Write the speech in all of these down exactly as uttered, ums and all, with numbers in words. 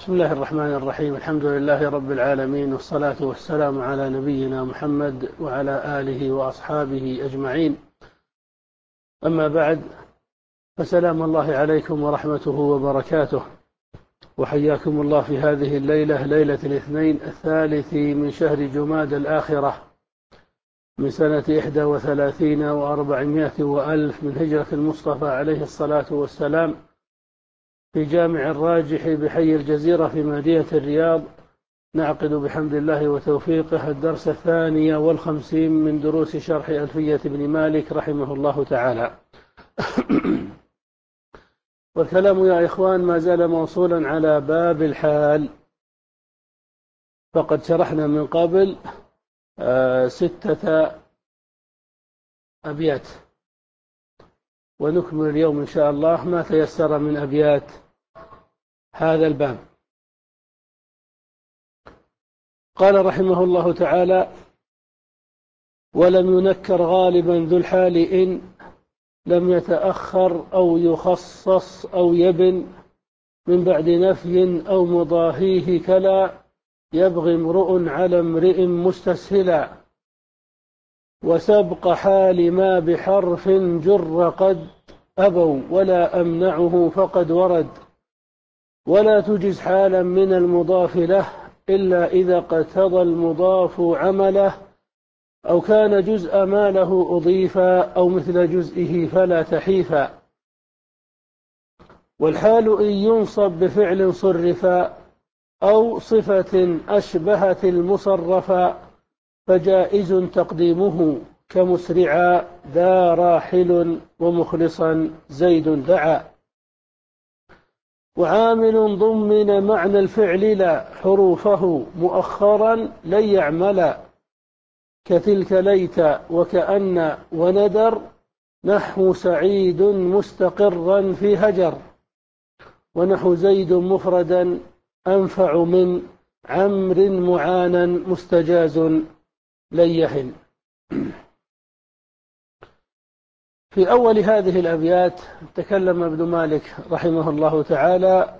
بسم الله الرحمن الرحيم. الحمد لله رب العالمين، والصلاة والسلام على نبينا محمد وعلى آله وأصحابه أجمعين. أما بعد، فسلام الله عليكم ورحمته وبركاته، وحياكم الله في هذه الليلة، ليلة الاثنين الثالث من شهر جماد الآخرة من سنة إحدى وثلاثين وأربعمائة وألف من هجرة المصطفى عليه الصلاة والسلام، في جامع الراجح بحي الجزيرة في مدينة الرياض. نعقد بحمد الله وتوفيقه الدرس الثاني والخمسين من دروس شرح ألفية بن مالك رحمه الله تعالى. والكلام يا إخوان ما زال موصولا على باب الحال، فقد شرحنا من قبل آه ستة أبيات، ونكمل اليوم إن شاء الله ما تيسر من أبيات هذا الباب. قال رحمه الله تعالى: ولم ينكر غالبا ذو الحال إن لم يتأخر أو يخصص أو يبن من بعد نفي أو مضاهيه، كلا يبغي امرؤ على امرئ مستسهلا، وسبق حال ما بحرف جر قد أبوا ولا أمنعه فقد ورد، ولا تجز حالا من المضاف له إلا إذا اقتضى المضاف عمله، أو كان جزء ما له أضيفا أو مثل جزئه فلا تحيفا. والحال إن ينصب بفعل صرفا أو صفة أشبهت المصرفا، فجائز تقديمه كمسرعا ذا راحل ومخلصا زيد دعا. وعامل ضمن معنى الفعل لا حروفه مؤخرا لن يعمل، كتلك ليت وكأن وندر، نحو سعيد مستقرا في هجر، ونحو زيد مفردا أنفع من عمر معانا مستجاز لن يهن. في أول هذه الأبيات تكلم ابن مالك رحمه الله تعالى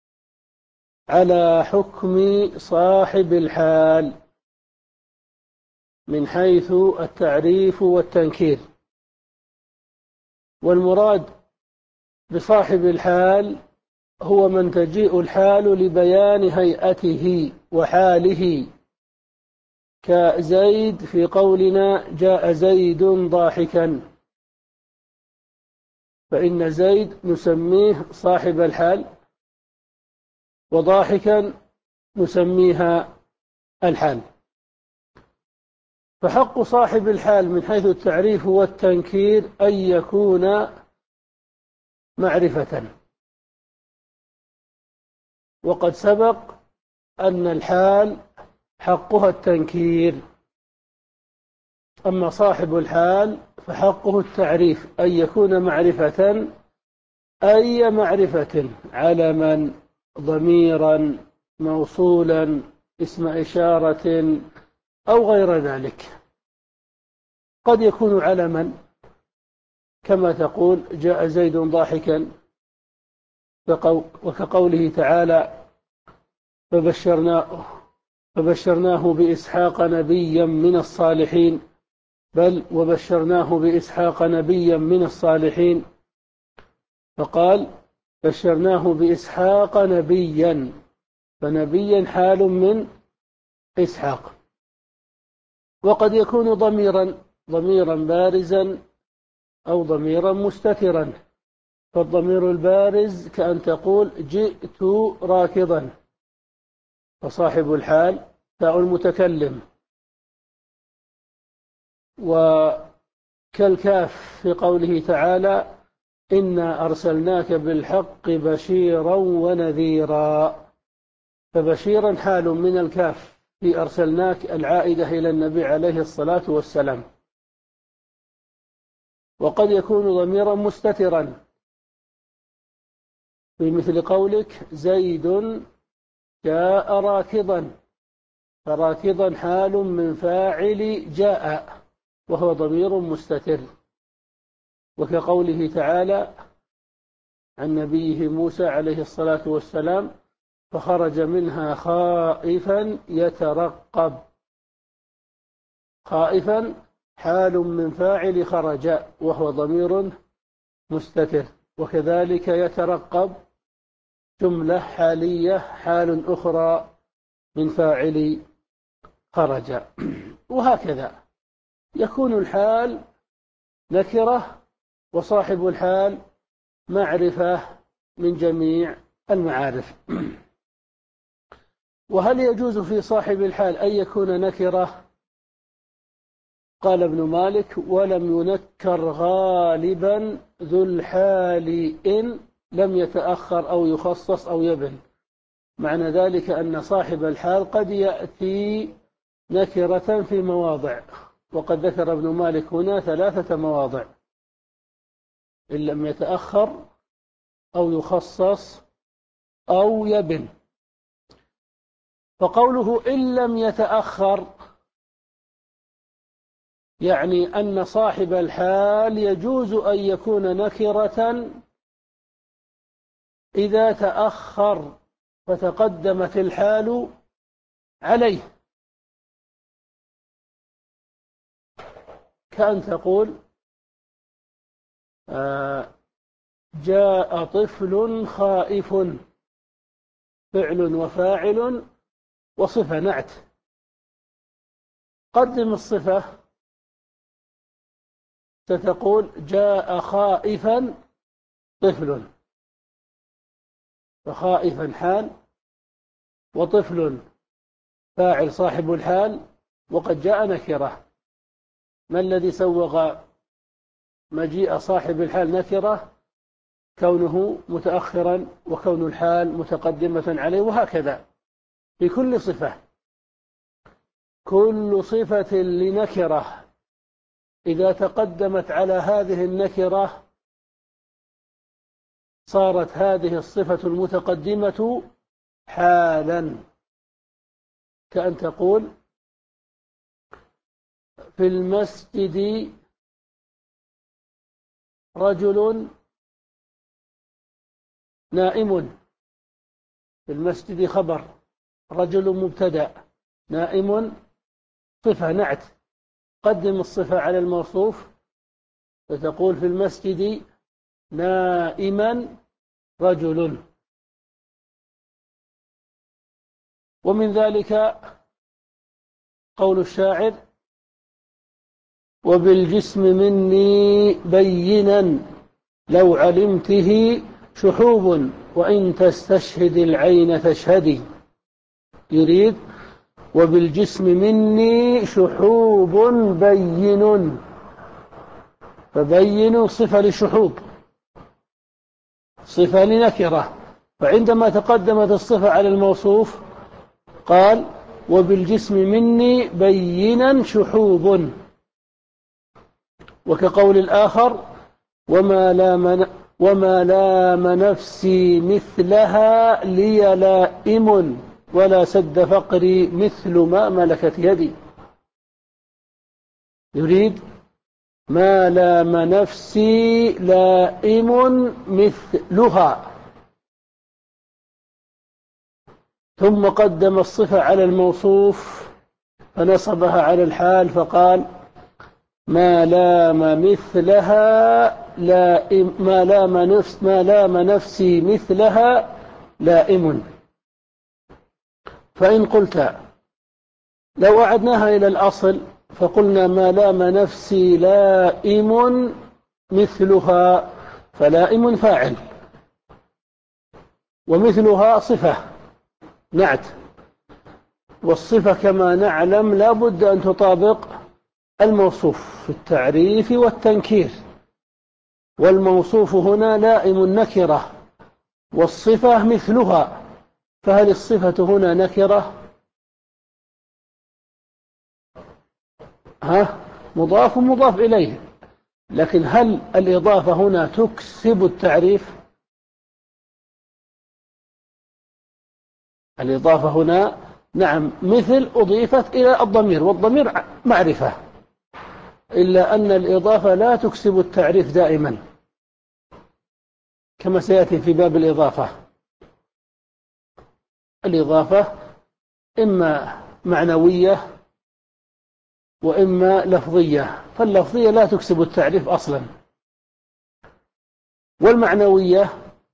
على حكم صاحب الحال من حيث التعريف والتنكير. والمراد بصاحب الحال هو من تجيء الحال لبيان هيئته وحاله، كزيد في قولنا جاء زيد ضاحكا، فإن زيد نسميه صاحب الحال، وضاحكا نسميها الحال. فحق صاحب الحال من حيث التعريف والتنكير أن يكون معرفة، وقد سبق أن الحال حقها التنكير. أما صاحب الحال فحقه التعريف، أن يكون معرفة، أي معرفة، علما، ضميرا، موصولا، اسم إشارة أو غير ذلك. قد يكون علما كما تقول جاء زيد ضاحكا، وكقوله تعالى فبشرناه, فبشرناه بإسحاق نبيا من الصالحين، بل وبشرناه بإسحاق نبيا من الصالحين، فقال بشرناه بإسحاق نبيا، فنبيا حال من إسحاق. وقد يكون ضميرا ضميرا بارزا أو ضميرا مستترا. فالضمير البارز كأن تقول جئت راكضا، فصاحب الحال تاء المتكلم. وكالكاف في قوله تعالى إنا أرسلناك بالحق بشيرا ونذيرا، فبشيرا حال من الكاف في أرسلناك العائدة إلى النبي عليه الصلاة والسلام. وقد يكون ضميرا مستترا في مثل قولك زيد جاء راكضا، فراكضا حال من فاعل جاء وهو ضمير مستتر. وكقوله تعالى عن نبيه موسى عليه الصلاة والسلام فخرج منها خائفا يترقب. خائفا حال من فاعل خرج وهو ضمير مستتر، وكذلك يترقب جملة حالية حال أخرى من فاعل خرج. وهكذا يكون الحال نكرة وصاحب الحال معرفة من جميع المعارف. وهل يجوز في صاحب الحال أن يكون نكرة؟ قال ابن مالك: ولم ينكر غالبا ذو الحال إن لم يتأخر أو يخصص أو يبن. معنى ذلك أن صاحب الحال قد يأتي نكرة في مواضع، وقد ذكر ابن مالك هنا ثلاثة مواضع: إن لم يتأخر أو يخصص أو يبن. فقوله إن لم يتأخر يعني أن صاحب الحال يجوز أن يكون نكرة إذا تأخر فتقدمت الحال عليه، كأن تقول آه جاء طفل خائف، فعل وفاعل وصفة نعت. قدم الصفة، ستقول جاء خائفا طفل، فخائفا حال، وطفل فاعل صاحب الحال، وقد جاء نكرة. ما الذي سوغ مجيء صاحب الحال نكرة؟ كونه متأخرا وكون الحال متقدمة عليه. وهكذا في كل صفة، كل صفة لنكرة إذا تقدمت على هذه النكرة صارت هذه الصفة المتقدمة حالا. كأن تقول في المسجد رجل نائم. في المسجد خبر، رجل مبتدأ، نائم صفة نعت. قدم الصفة على الموصوف فتقول في المسجد نائما رجل. ومن ذلك قول الشاعر: وبالجسم مني بينا لو علمته شحوب، وإن تستشهد العين تشهدي. يريد وبالجسم مني شحوب بين، فبين صفة لشحوب، صفة لنكرة. فعندما تقدمت الصفة على الموصوف قال وبالجسم مني بينا شحوب. وكقول الآخر: وما لام وما لام نفسي مثلها لي لائم، ولا سد فقري مثل ما ملكت يدي. يريد ما لام نفسي لائم مثلها، ثم قدم الصفة على الموصوف فنصبها على الحال فقال ما لام مثلها لائم ما لام نفس ما لام نفسي مثلها لائم. فإن قلت لو أعدناها إلى الأصل فقلنا ما لام نفسي لائم مثلها، فلائم فاعل ومثلها صفة نعت، والصفة كما نعلم لا بد أن تطابق الموصوف في التعريف والتنكير، والموصوف هنا لائم نكرة والصفة مثلها، فهل الصفة هنا نكرة؟ ها مضاف مضاف إليه، لكن هل الإضافة هنا تكسب التعريف؟ الإضافة هنا نعم مثل أضيفت إلى الضمير، والضمير معرفة، إلا أن الإضافة لا تكسب التعريف دائما كما سيأتي في باب الإضافة. الإضافة إما معنوية وإما لفظية، فاللفظية لا تكسب التعريف أصلا، والمعنوية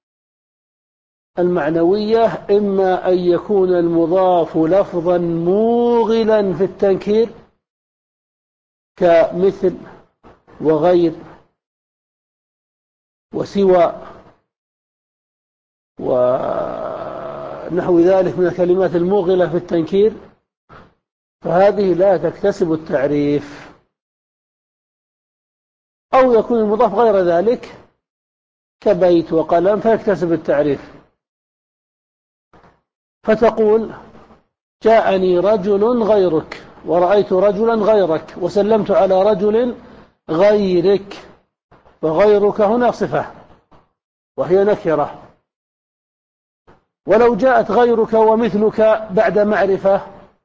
المعنوية إما أن يكون المضاف لفظا موغلا في التنكير كمثل وغير وسوى ونحو ذلك من الكلمات الموغلة في التنكير، فهذه لا تكتسب التعريف. أو يكون المضاف غير ذلك كبيت وقلم فيكتسب التعريف، فتقول جاءني رجل غيرك ورأيت رجلا غيرك وسلمت على رجل غيرك، وغيرك هنا صفة وهي نكرة. ولو جاءت غيرك ومثلك بعد معرفة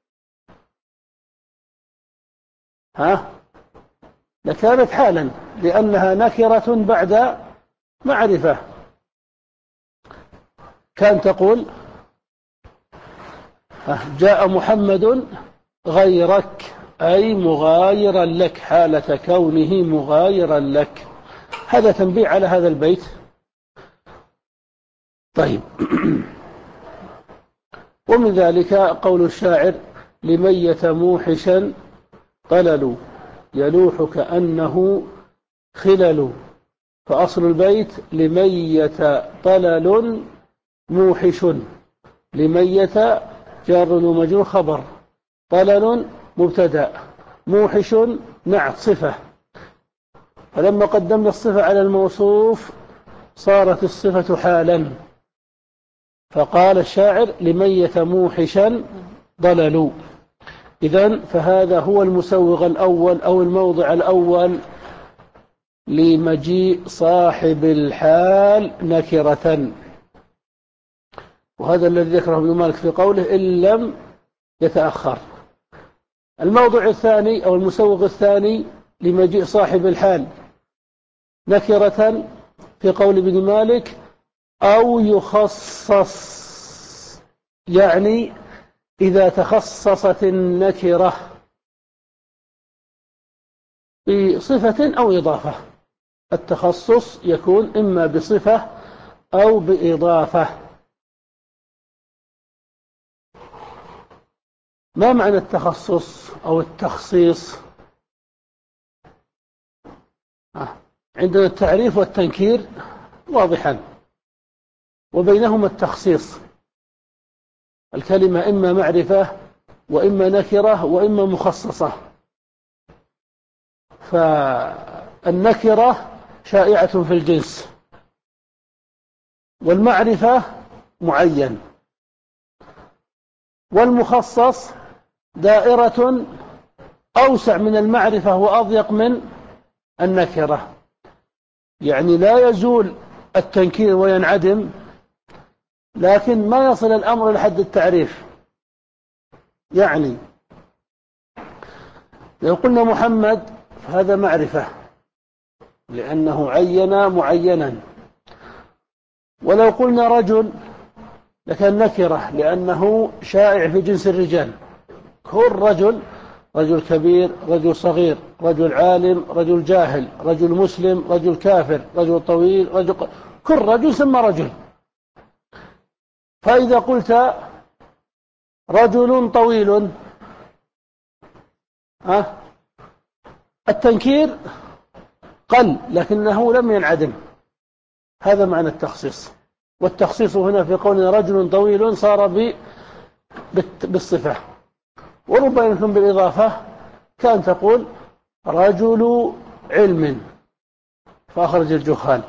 ها لكانت حالا، لأنها نكرة بعد معرفة. كان تقول جاء محمد غيرك، أي مغايرا لك، حالة كونه مغايرا لك. هذا تنبيه على هذا البيت. طيب ومن ذلك قول الشاعر لميت موحشا طلل يلوح كأنه خلل، فأصل البيت لميت طلل موحش، لميت جار ومجرور خبر، طلل مبتدأ، موحش نعت صفة، فلما قدمنا الصفة على الموصوف صارت الصفة حالا، فقال الشاعر لميت موحشا ضلل. إذن فهذا هو المسوغ الأول أو الموضع الأول لمجيء صاحب الحال نكرة، وهذا الذي ذكره ابن مالك في قوله إن لم يتأخر. الموضع الثاني أو المسوغ الثاني لمجيء صاحب الحال نكرة في قول ابن مالك أو يخصص، يعني إذا تخصصت النكرة بصفة أو إضافة. التخصص يكون إما بصفة أو بإضافة. ما معنى التخصص أو التخصيص؟ عندنا التعريف والتنكير واضحا، وبينهما التخصيص، الكلمة إما معرفة وإما نكرة وإما مخصصة. فالنكرة شائعة في الجنس، والمعرفة معين، والمخصص دائرة أوسع من المعرفة وأضيق من النكرة، يعني لا يزول التنكير وينعدم، لكن ما يصل الأمر لحد التعريف. يعني لو قلنا محمد فهذا معرفة لأنه عين معينا، ولو قلنا رجل لكان نكرة لأنه شائع في جنس الرجال، كل رجل، رجل كبير، رجل صغير، رجل عالم، رجل جاهل، رجل مسلم، رجل كافر، رجل طويل، رجل ق... كل رجل سمى رجل. فإذا قلت رجل طويل ها التنكير قل لكنه لم ينعدم، هذا معنى التخصيص. والتخصيص هنا في قولنا رجل طويل صار ب... بالصفة، وربما يكون بالإضافة، كان تقول رجل علم فأخرج الجهال،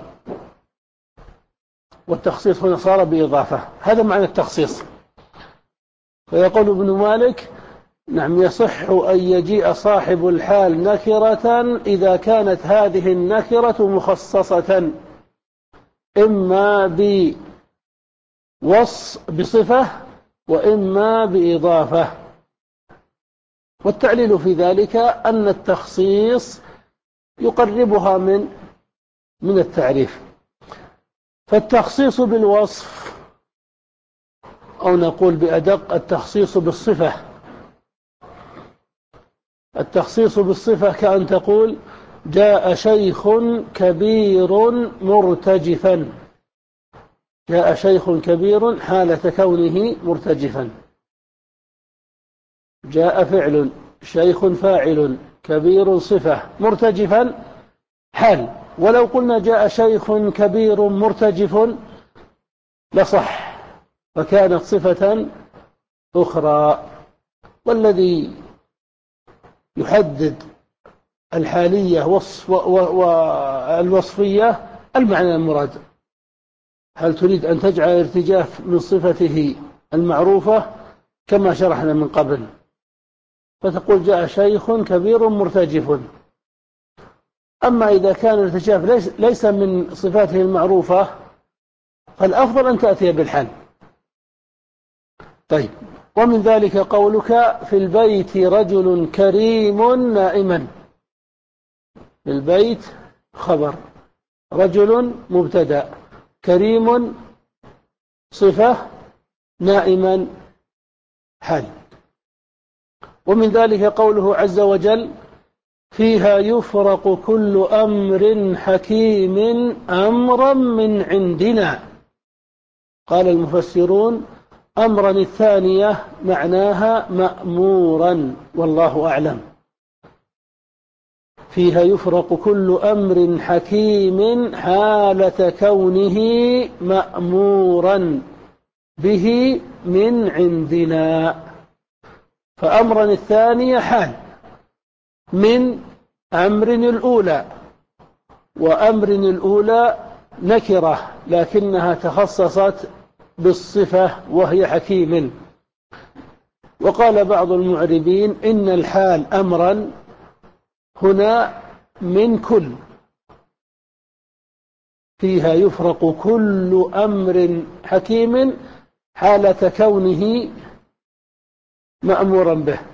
والتخصيص هنا صار بإضافة، هذا معنى التخصيص. فيقول ابن مالك نعم يصح أن يجيء صاحب الحال نكرة إذا كانت هذه النكرة مخصصة إما بوصف بصفة وإما بإضافة. والتعليل في ذلك أن التخصيص يقربها من من التعريف. فالتخصيص بالوصف أو نقول بأدق التخصيص بالصفة. التخصيص بالصفة كأن تقول جاء شيخ كبير مرتجفا. جاء شيخ كبير حالة كونه مرتجفا. جاء فعل، شيخ فاعل، كبير صفة، مرتجفا حال. ولو قلنا جاء شيخ كبير مرتجف لصح، فكانت صفة أخرى. والذي يحدد الحالية والوصفية المعنى المراد. هل تريد أن تجعل الارتجاف من صفته المعروفة كما شرحنا من قبل، فتقول جاء شيخ كبير مرتجف. أما إذا كان الارتجاف ليس, ليس من صفاته المعروفة فالأفضل أن تأتي بالحال. طيب، ومن ذلك قولك في البيت رجل كريم نائما. في البيت خبر، رجل مبتدأ، كريم صفة، نائما حال. ومن ذلك قوله عز وجل فيها يفرق كل أمر حكيم أمرا من عندنا. قال المفسرون أمرا الثانية معناها مأمورا، والله أعلم. فيها يفرق كل أمر حكيم حالة كونه مأمورا به من عندنا. فأمرا الثانية حال من أمر الأولى، وأمر الأولى نكرة لكنها تخصصت بالصفة وهي حكيم. وقال بعض المعربين إن الحال أمرا هنا من كل، فيها يفرق كل أمر حكيم حالة كونه مأمورا به.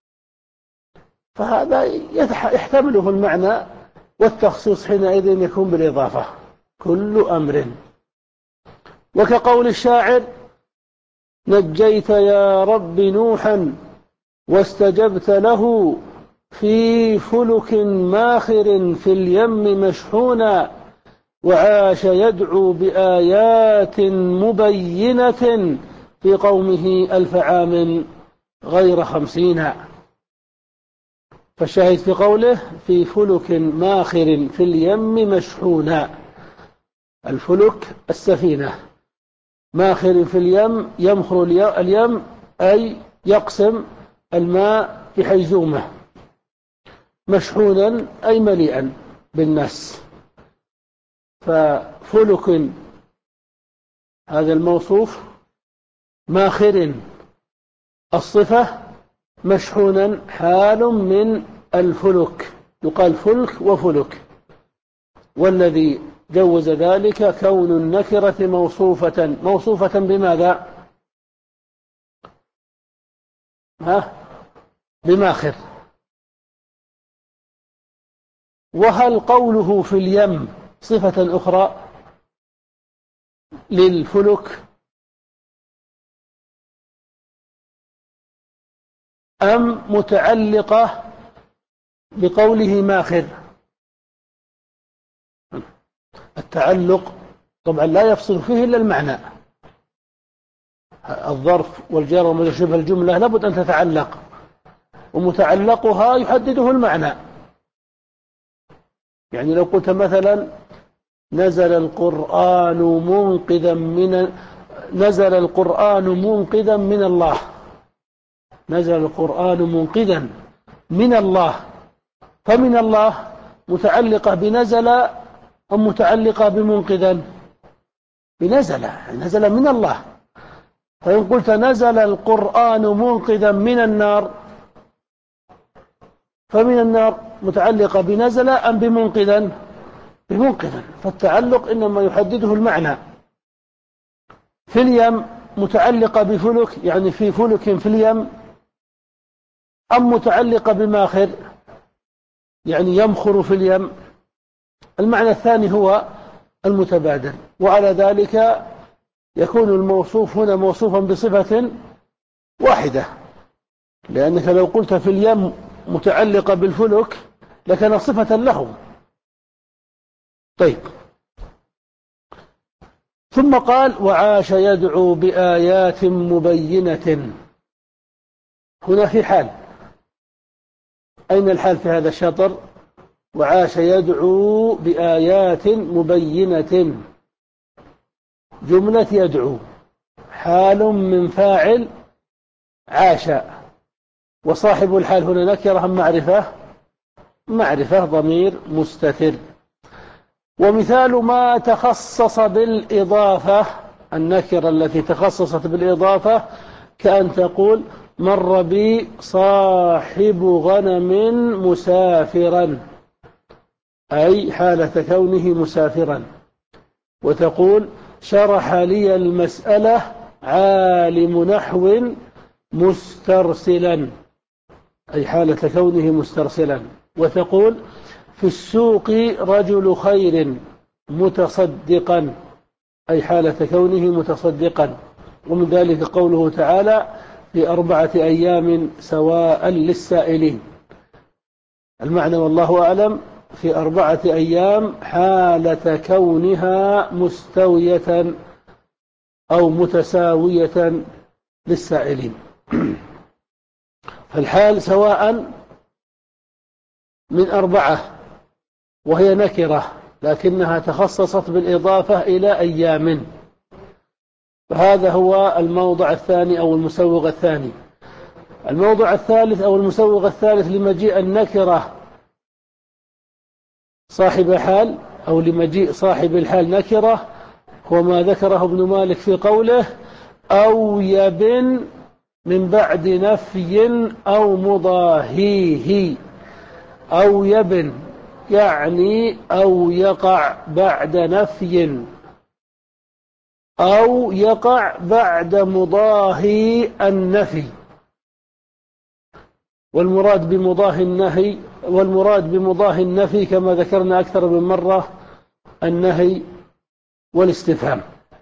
فهذا يحتمله المعنى، والتخصيص حينئذ يكون بالإضافة كل أمر. وكقول الشاعر نجيت يا رب نوحا واستجبت له في فلك ماخر في اليم مشحونا وعاش يدعو بآيات مبينة في قومه ألف عام غير خمسين. فالشاهد في قوله في فلك ماخر في اليم مشحونا. الفلك السفينة، ماخر في اليم يمخر اليم أي يقسم الماء بحيزومه، مشحونا أي مليئا بالناس. ففلك هذا الموصوف، ماخر الصفة، مشحونا حال من الفلك. يقال فلك وفلك. والذي جوز ذلك كون النكرة موصوفة موصوفة بماذا؟ ها؟ بماخر. وهل قوله في اليم صفة أخرى للفلك أم متعلقة بقوله ماخر؟ التعلق طبعا لا يفصل فيه إلا المعنى. الظرف والجار وما شبه الجملة لابد أن تتعلق، ومتعلقها يحدده المعنى. يعني لو قلت مثلا نزل القرآن منقذا من نزل القرآن منقذا من الله. نزل القرآن منقذا من الله، فمن الله متعلقة بنزل أم متعلقة بمنقذا؟ بنزل، نزل من الله. فإن قلت نزل القرآن منقذا من النار، فمن النار متعلقة بنزل أم بمنقذا؟ بمنقذا. فالتعلق إنما يحدده المعنى. في اليم متعلقة بفلك، يعني في فلك في اليم، أم متعلقة بماخر يعني يمخر في اليم؟ المعنى الثاني هو المتبادر. وعلى ذلك يكون الموصوف هنا موصوفا بصفة واحدة، لأنك لو قلت في اليم متعلقة بالفلك لكان صفة لهم. طيب، ثم قال وعاش يدعو بآيات مبينة. هنا في حال، أين الحال في هذا الشطر؟ وعاش يدعو بآيات مبينة. جملة يدعو حال من فاعل عاش، وصاحب الحال هنا نكرة أم معرفة؟ معرفة، ضمير مستتر. ومثال ما تخصص بالإضافة، النكرة التي تخصصت بالإضافة، كأن تقول مر بي صاحب غنم مسافرا، أي حالة كونه مسافرا. وتقول شرح لي المسألة عالم نحو مسترسلا، أي حالة كونه مسترسلا. وتقول في السوق رجل خير متصدقا، أي حالة كونه متصدقا. ومن ذلك قوله تعالى في أربعة أيام سواء للسائلين. المعنى والله أعلم في أربعة أيام حالة كونها مستوية أو متساوية للسائلين. فالحال سواء من أربعة، وهي نكرة لكنها تخصصت بالإضافة إلى أيام. فهذا هو الموضع الثاني أو المسوغ الثاني. الموضع الثالث أو المسوغ الثالث لمجيء النكرة صاحب حال، أو لمجيء صاحب الحال نكرة، هو ما ذكره ابن مالك في قوله أو يبن من بعد نفي أو مضاهيه. أو يبن يعني أو يقع بعد نفي أو يقع بعد مضاهي النفي. والمراد بمضاهي النهي والمراد بمضاهي النفي كما ذكرنا أكثر من مرة النهي والاستفهام.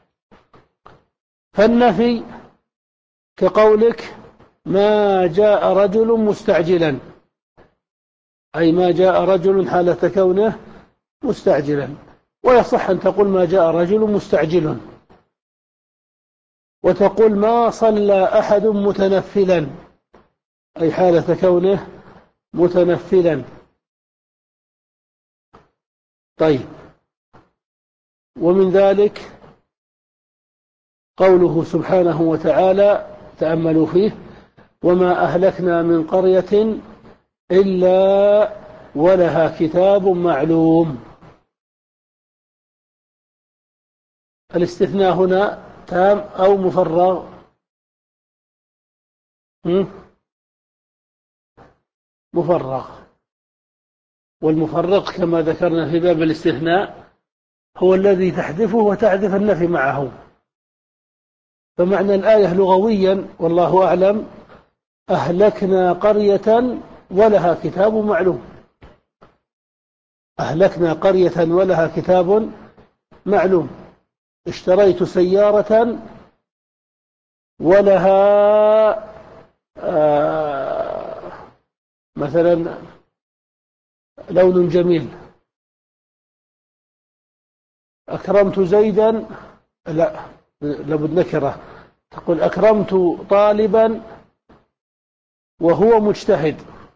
فالنفي كقولك ما جاء رجل مستعجلا، أي ما جاء رجل حالة كونه مستعجلا. ويصح أن تقول ما جاء رجل مستعجل. وتقول ما صلى أحد متنفلا، أي حالة كونه متنفلا. طيب، ومن ذلك قوله سبحانه وتعالى تأملوا فيه وما أهلكنا من قرية إلا ولها كتاب معلوم. الاستثناء هنا تام أو مفرغ؟ مفرغ. والمفرغ كما ذكرنا في باب الاستثناء هو الذي تحذفه وتحذف النفي معه. فمعنى الآية لغويا والله أعلم أهلكنا قرية ولها كتاب معلوم. أهلكنا قرية ولها كتاب معلوم. اشتريت سيارة ولها آه مثلا لون جميل. أكرمت زيدا، لا لابد نكرة، تقول أكرمت طالبا وهو مجتهد.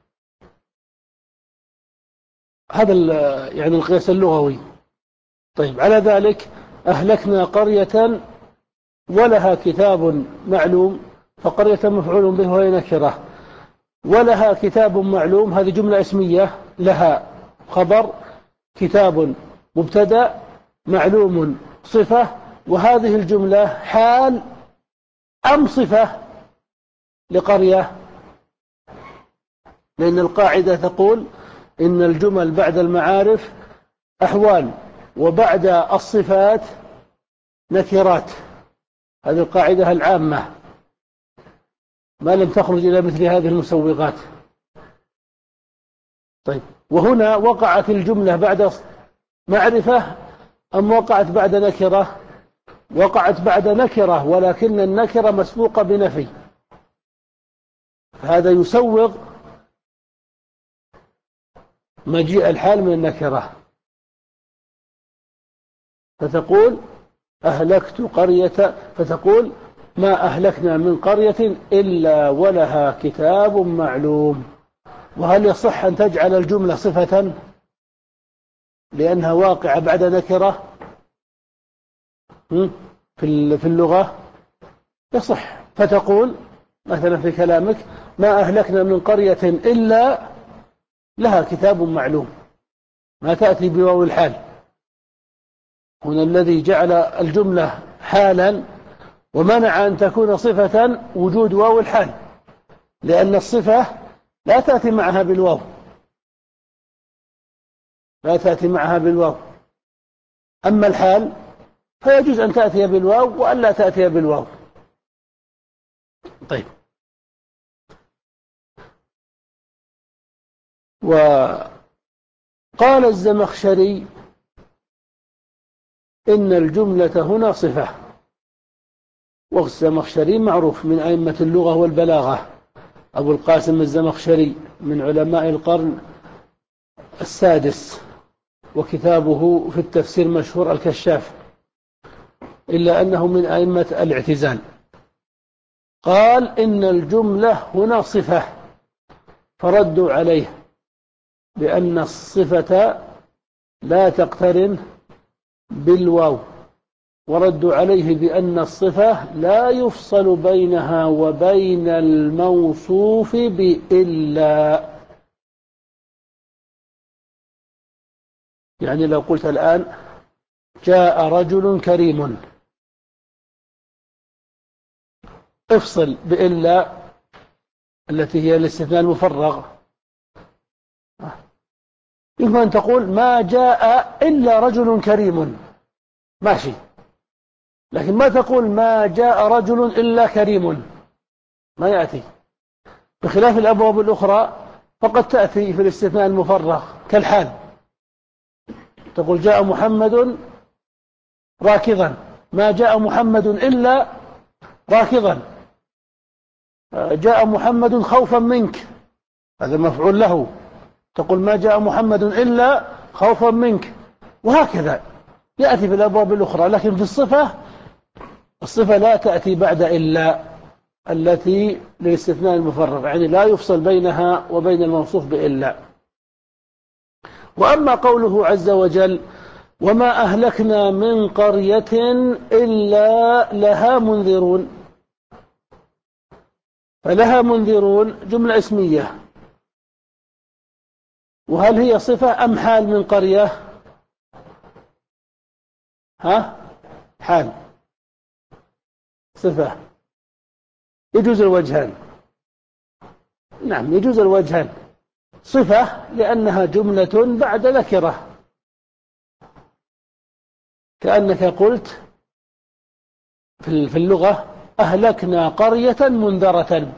هذا يعني القياس اللغوي. طيب، على ذلك أهلكنا قرية ولها كتاب معلوم، فقرية مفعول به وهي نكرة. ولها كتاب معلوم هذه جملة اسمية، لها خبر، كتاب مبتدأ، معلوم صفة. وهذه الجملة حال أم صفة لقرية؟ لأن القاعدة تقول إن الجمل بعد المعارف أحوال وبعد الصفات نكرات. هذه القاعدة العامة ما لم تخرج إلى مثل هذه المسوغات. طيب، وهنا وقعت الجملة بعد معرفة أم وقعت بعد نكرة؟ وقعت بعد نكرة ولكن النكرة مسبوقة بنفي، هذا يسوغ مجيء الحال من النكرة. فتقول أهلكت قرية، فتقول ما أهلكنا من قرية إلا ولها كتاب معلوم. وهل يصح أن تجعل الجملة صفة لأنها واقعة بعد نكرة في اللغة؟ يصح. فتقول مثلا في كلامك ما أهلكنا من قرية إلا لها كتاب معلوم، ما تأتي بواو الحال. هنا الذي جعل الجملة حالا ومنع أن تكون صفة وجود واو الحال، لأن الصفة لا تأتي معها بالواو، لا تأتي معها بالواو. أما الحال فيجوز أن تأتي بالواو وأن لا تأتي بالواو. طيب. وقال الزمخشري إن الجملة هنا صفة. والزمخشري معروف من أئمة اللغة والبلاغة، أبو القاسم الزمخشري من علماء القرن السادس، وكتابه في التفسير مشهور الكشاف، إلا أنه من أئمة الاعتزال. قال إن الجملة هنا صفة، فردوا عليه بأن الصفة لا تقترن بالواو، وردوا عليه بأن الصفة لا يفصل بينها وبين الموصوف بإلا. يعني لو قلت الآن جاء رجل كريم، افصل بإلا التي هي الاستثناء المفرغ. يمكن أن تقول ما جاء إلا رجل كريم، ماشي، لكن ما تقول ما جاء رجل إلا كريم، ما يأتي. بخلاف الأبواب الأخرى فقد تأتي في الاستثناء المفرغ كالحال، تقول جاء محمد راكضا، ما جاء محمد إلا راكضا. جاء محمد خوفا منك، هذا مفعول له، تقول ما جاء محمد إلا خوفا منك. وهكذا يأتي في الأبواب الأخرى. لكن في الصفة، الصفة لا تأتي بعد إلا التي للاستثناء المفرغ، يعني لا يفصل بينها وبين الموصوف بإلا. وأما قوله عز وجل وما أهلكنا من قرية إلا لها منذرون، فلها منذرون جملة اسمية، وهل هي صفة أم حال من قرية؟ ها؟ حال. صفة. يجوز الوجهان. نعم يجوز الوجهان. صفة لأنها جملة بعد نكرة، كأنك قلت في اللغة أهلكنا قرية منذرة،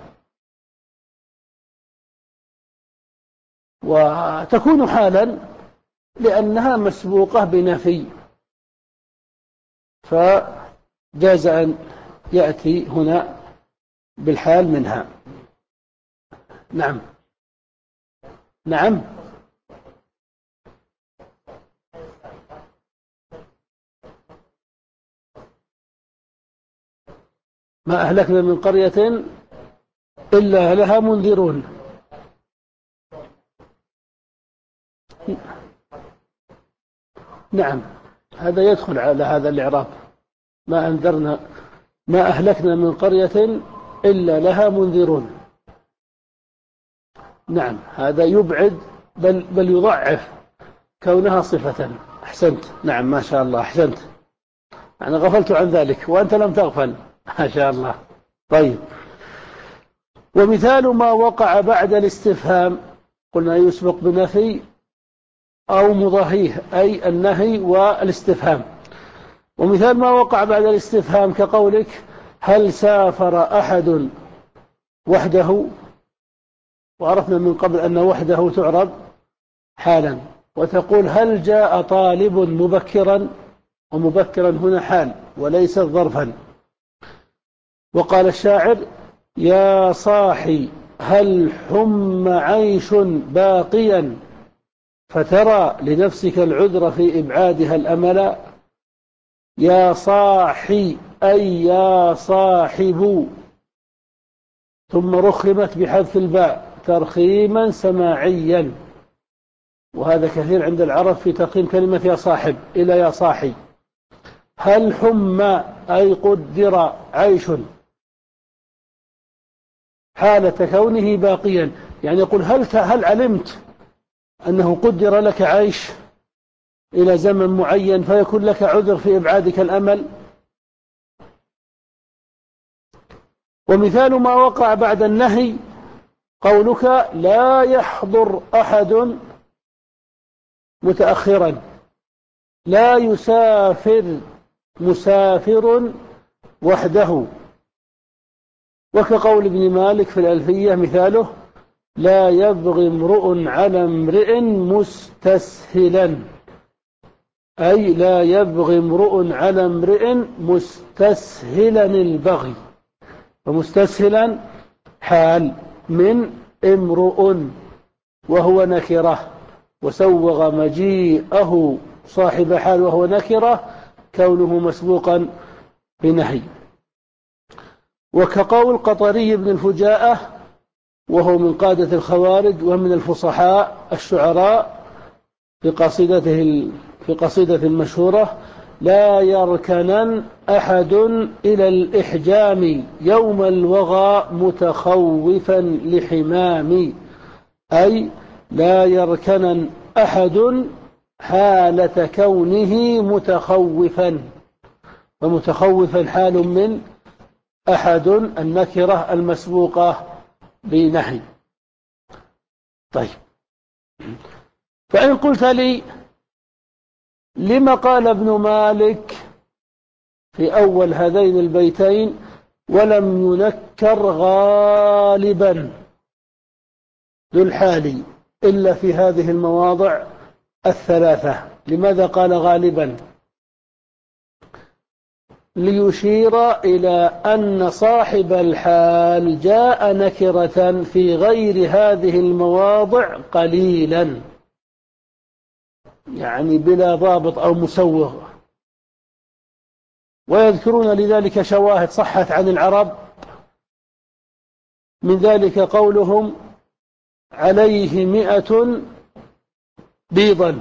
وتكون حالا لأنها مسبوقة بنفي، فجاز أن يأتي هنا بالحال منها. نعم نعم. ما أهلكنا من قرية إلا لها منذرون. نعم هذا يدخل على هذا الإعراب، ما أنذرنا ما أهلكنا من قرية إلا لها منذرون. نعم هذا يبعد بل, بل يضعف كونها صفة. أحسنت. نعم ما شاء الله أحسنت، أنا غفلت عن ذلك وأنت لم تغفل، ما شاء الله. طيب. ومثال ما وقع بعد الاستفهام قلنا يسبق بنفي أو مضاهيه، أي النهي والاستفهام. ومثال ما وقع بعد الاستفهام كقولك هل سافر أحد وحده، وعرفنا من قبل أن وحده تعرب حالا. وتقول هل جاء طالب مبكرا، ومبكرا هنا حال وليست ظرفا. وقال الشاعر: يا صاحي هل حم عيش باقيا فترى لنفسك العذر في إبعادها الأمل. يا صاحي أي يا صاحب، ثم رخمت بحذف الباء ترخيما سماعيا، وهذا كثير عند العرب في ترخيم كلمة يا صاحب إلى يا صاحي. هل حم أي قدر عيش حالة كونه باقيا، يعني يقول هل هل علمت أنه قدر لك عيش إلى زمن معين فيكون لك عذر في إبعادك الأمل. ومثال ما وقع بعد النهي قولك: لا يحضر أحد متأخرا، لا يسافر مسافر وحده. وكقول ابن مالك في الألفية مثاله: لا يبغي امرؤ على امرئ مستسهلا، أي لا يبغي امرؤ على امرئ مستسهلا البغي. ومستسهلا حال من امرؤ وهو نكرة، وسوغ مجيئه صاحب حال وهو نكرة كونه مسبوقا بنهي. وكقول قطري بن الفجاءة وهو من قادة الخوارج ومن الفصحاء الشعراء في قصيدته في قصيدة مشهورة: لا يركنن أحد إلى الإحجام يوم الوغى متخوفا لحمام، أي لا يركنن أحد حالة كونه متخوفا، ومتخوفا حال من أحد النكرة المسبوقة بنهي. طيب، فإن قلت لي لما قال ابن مالك في أول هذين البيتين ولم ينكر غالبا ذو الحال إلا في هذه المواضع الثلاثة؟ لماذا قال غالبا؟ ليشير إلى أن صاحب الحال جاء نكرة في غير هذه المواضع قليلا، يعني بلا ضابط أو مسوغ. ويذكرون لذلك شواهد صحت عن العرب، من ذلك قولهم: عليه مئة بيضا.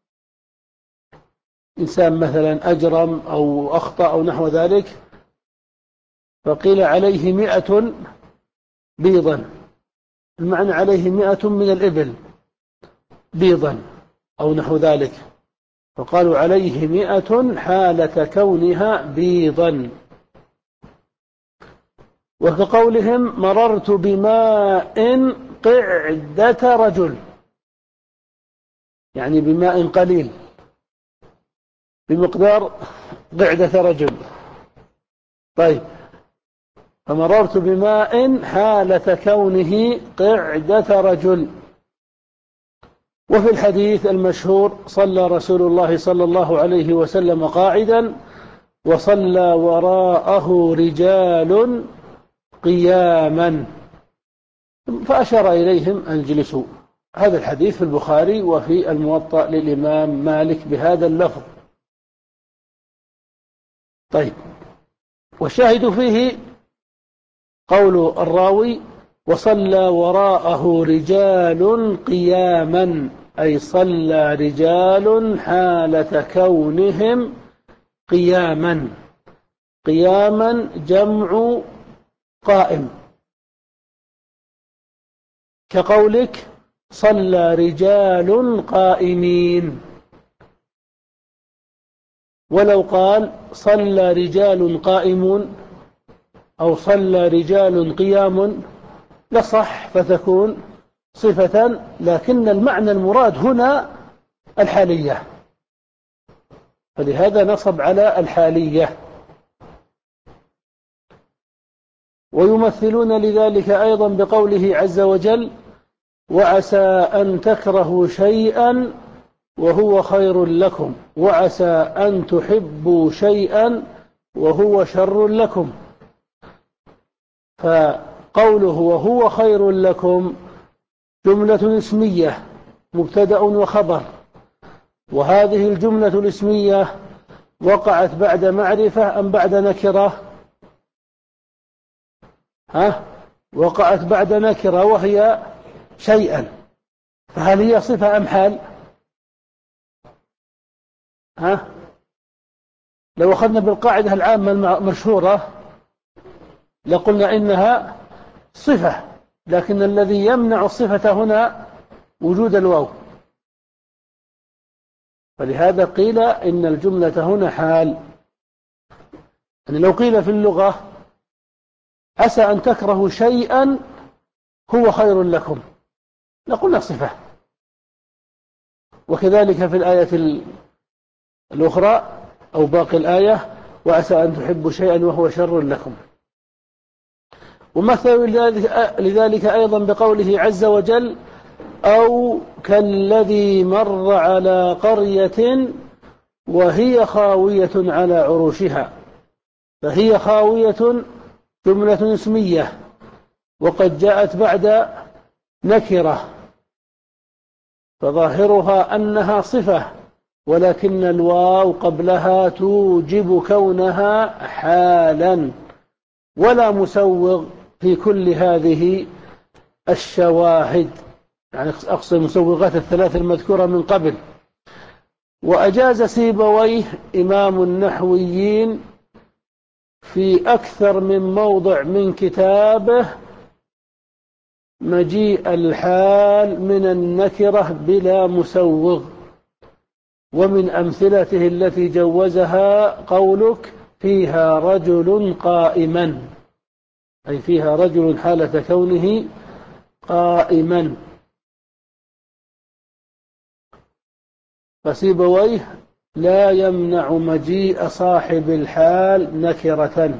إنسان مثلا أجرم أو أخطأ أو نحو ذلك، فقيل عليه مئة بيضا، المعنى عليه مئة من الإبل بيضا أو نحو ذلك، فقالوا عليه مئة حالة كونها بيضا. وكقولهم: مررت بماء قعدة رجل، يعني بماء قليل بمقدار قعدة رجل. طيب، فمررت بماء حالة كونه قعدة رجل. وفي الحديث المشهور: صلى رسول الله صلى الله عليه وسلم قاعدا وصلى وراءه رجال قياما، فأشار إليهم أن يجلسوا. هذا الحديث في البخاري وفي الموطأ للإمام مالك بهذا اللفظ. طيب، والشاهد فيه قول الراوي: وصلى وراءه رجال قياما، أي صلى رجال حالة كونهم قياما. قياما جمع قائم، كقولك: صلى رجال قائمين. ولو قال: صلى رجال قائمون أو صلى رجال قيام لصح، فتكون صفة، لكن المعنى المراد هنا الحالية، فلهذا نصب على الحالية. ويمثلون لذلك أيضا بقوله عز وجل: وعسى أن تكرهوا شيئا وهو خير لكم وعسى أن تحبوا شيئا وهو شر لكم. فقوله وهو خير لكم جملة اسمية مبتدأ وخبر، وهذه الجملة الاسمية وقعت بعد معرفة أم بعد نكرة؟ ها؟ وقعت بعد نكرة وهي شيئا، فهل هي صفة أم حال؟ ها؟ لو أخذنا بالقاعدة العامة المشهورة لقلنا إنها صفة، لكن الذي يمنع الصفة هنا وجود الواو، فلهذا قيل إن الجملة هنا حال. يعني لو قيل في اللغة عسى أن تكرهوا شيئا هو خير لكم لقلنا صفة. وكذلك في الآية الأخرى أو باقي الآية وعسى أن تحبوا شيئا وهو شر لكم. ومثل لذلك أيضا بقوله عز وجل أو كالذي مر على قرية وهي خاوية على عروشها، فهي خاوية جملة اسمية وقد جاءت بعد نكرة فظاهرها أنها صفة، ولكن الواو قبلها توجب كونها حالا، ولا مسوغ في كل هذه الشواهد، يعني أقصد المسوغات الثلاث المذكورة من قبل. وأجاز سيبويه إمام النحويين في أكثر من موضع من كتابه مجيء الحال من النكرة بلا مسوغ. ومن أمثلته التي جوزها قولك فيها رجل قائما، أي فيها رجل حالة كونه قائما. فسيبويه لا يمنع مجيء صاحب الحال نكرة،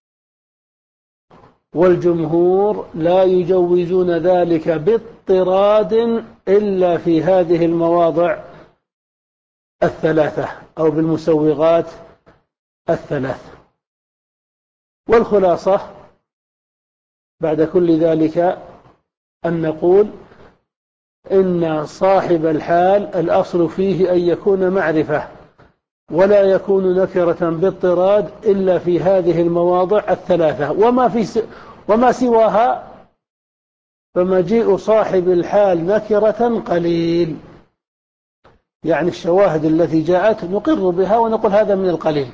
والجمهور لا يجوزون ذلك باضطراد إلا في هذه المواضع الثلاثة أو بالمسوغات الثلاث. والخلاصة بعد كل ذلك أن نقول إن صاحب الحال الأصل فيه أن يكون معرفة، ولا يكون نكرة باضطراد إلا في هذه المواضع الثلاثة، وما, في س... وما سواها فمجيء صاحب الحال نكرة قليل. يعني الشواهد التي جاءت نقر بها ونقول هذا من القليل.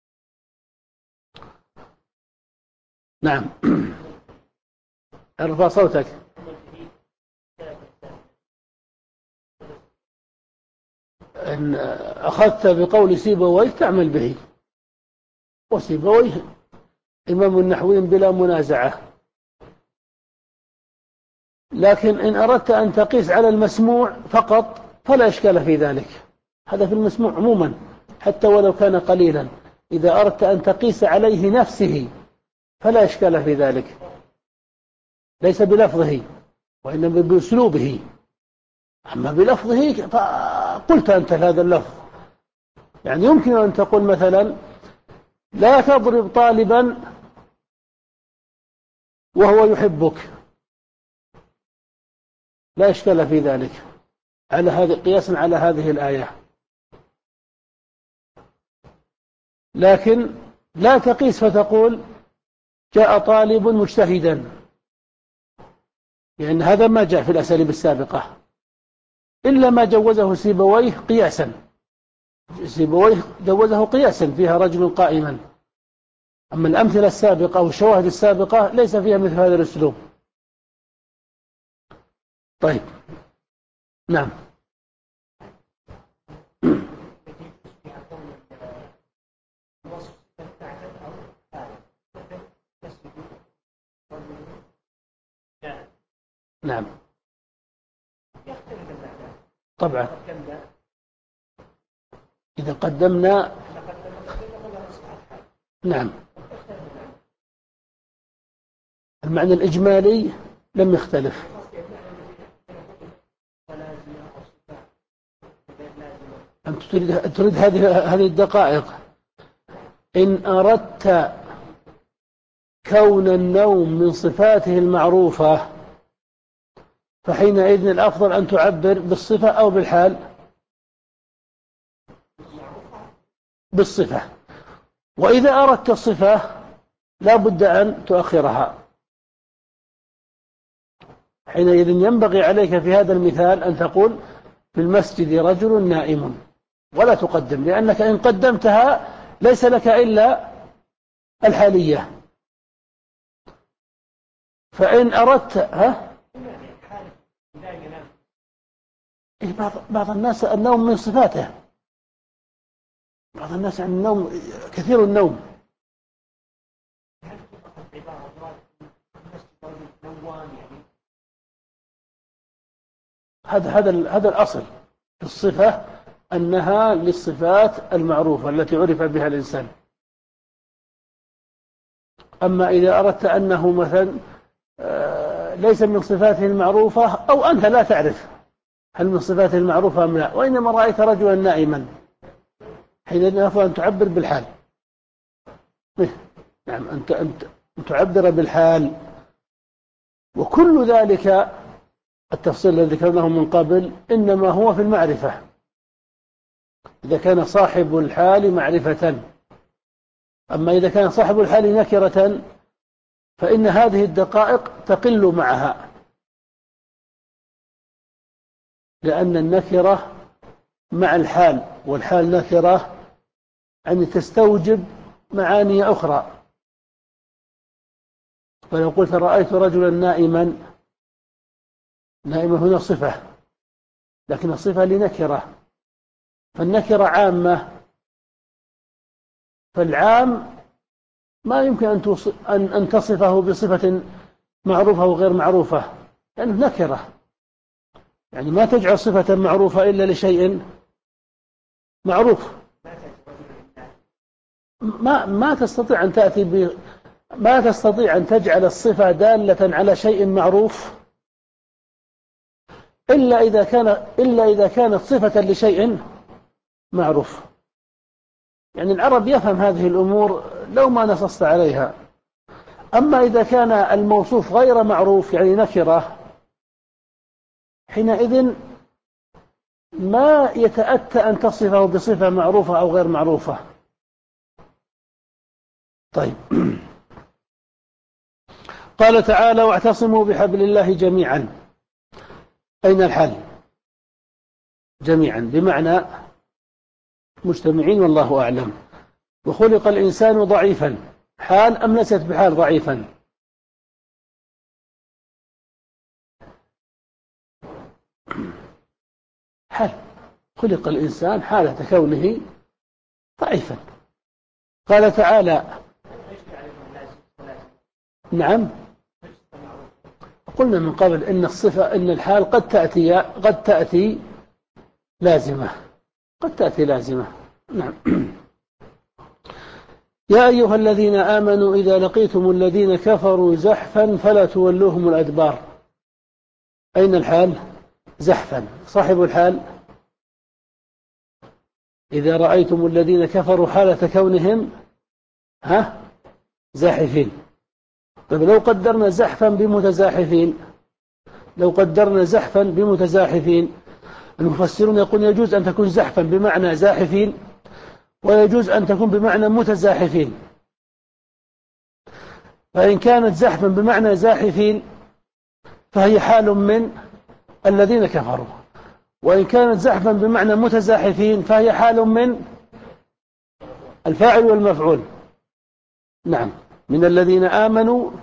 نعم. ارفع صوتك. إن أخذت بقول سيبويه تعمل به، وسيبويه إمام النحويين بلا منازعة. لكن إن أردت أن تقيس على المسموع فقط فلا إشكال في ذلك، هذا في المسموع عموما حتى ولو كان قليلا. إذا أردت أن تقيس عليه نفسه فلا إشكال في ذلك، ليس بلفظه وإنما بأسلوبه. أما بلفظه فقلت أنت هذا اللفظ، يعني يمكن أن تقول مثلا لا تضرب طالبا وهو يحبك، لا إشكال في ذلك على هذا قياسا على هذه الآية. لكن لا تقيس فتقول جاء طالب مجتهدا، لأن هذا ما جاء في الأساليب السابقة إلا ما جوزه سيبويه قياسا. سيبويه جوزه قياسا فيها رجل قائما، أما الأمثلة السابقة أو الشواهد السابقة ليس فيها مثل هذا الأسلوب. طيب نعم. نعم طبعا إذا قدمنا نعم المعنى الإجمالي لم يختلف. أنت تريد, تريد هذه هذه الدقائق. إن أردت كون النوم من صفاته المعروفة فحينئذ الأفضل أن تعبر بالصفة أو بالحال. بالصفة. وإذا أردت الصفة لا بد أن تؤخرها. حينئذ ينبغي عليك في هذا المثال أن تقول في المسجد رجل نائم، ولا تقدم، لأنك إن قدمتها ليس لك إلا الحالية. فإن أردت ها بعض بعض الناس النوم من صفاته، بعض الناس عن النوم كثير النوم. هذا هذا هذا الأصل في الصفة، أنها للصفات المعروفة التي عرف بها الإنسان. أما إذا أردت أنه مثلا ليس من صفاته المعروفة، أو أنت لا تعرف هل من صفاته المعروفة أم لا، وإنما رأيت رجلا نائما، حينئذ أفضل أن تعبر بالحال. نعم، أنت أنت تعبر بالحال. وكل ذلك التفصيل الذي ذكرناه من قبل إنما هو في المعرفة، إذا كان صاحب الحال معرفة. أما إذا كان صاحب الحال نكرة فإن هذه الدقائق تقل معها، لأن النكرة مع الحال، والحال نكرة أن تستوجب معاني أخرى. فلو قلت رأيت رجلا نائما، نائما هنا صفة، لكن الصفة لنكرة، فالنكرة عامة، فالعام ما يمكن أن أن تصفه بصفة معروفة وغير معروفة، لأنه يعني نكرة، يعني ما تجعل صفة معروفة إلا لشيء معروف. ما ما تستطيع أن تأتي ب ما تستطيع أن تجعل الصفة دالة على شيء معروف إلا إذا كان إلا إذا كانت صفة لشيء معروف. يعني العرب يفهم هذه الأمور لو ما نصصت عليها. أما إذا كان الموصوف غير معروف، يعني نكرة، حينئذ ما يتأتى أن تصفه بصفة معروفة أو غير معروفة. طيب. قال تعالى: واعتصموا بحبل الله جميعا. أين الحل؟ جميعا بمعنى مجتمعين، والله أعلم. وخلق الإنسان ضعيفا، حال أم ليست بحال ضعيفا؟ حال. خلق الإنسان حالة كونه ضعيفا. قال تعالى: نعم، قلنا من قبل إن الصفة إن الحال قد تأتي قد تأتي لازمة، قد تأتي لازمة. نعم. يا أيها الذين آمنوا إذا لقيتم الذين كفروا زحفا فلا تولوهم الأدبار. أين الحال؟ زحفا. صاحب الحال: إذا رأيتم الذين كفروا حالة كونهم ها زاحفين. طيب لو قدرنا زحفا بمتزاحفين، لو قدرنا زحفا بمتزاحفين، المفسرون يقول يجوز أن تكون زحفا بمعنى زاحفين، ويجوز أن تكون بمعنى متزاحفين. فإن كانت زحفا بمعنى زاحفين فهي حال من الذين كفروا، وإن كانت زحفا بمعنى متزاحفين فهي حال من الفاعل والمفعول. نعم، من الذين آمنوا،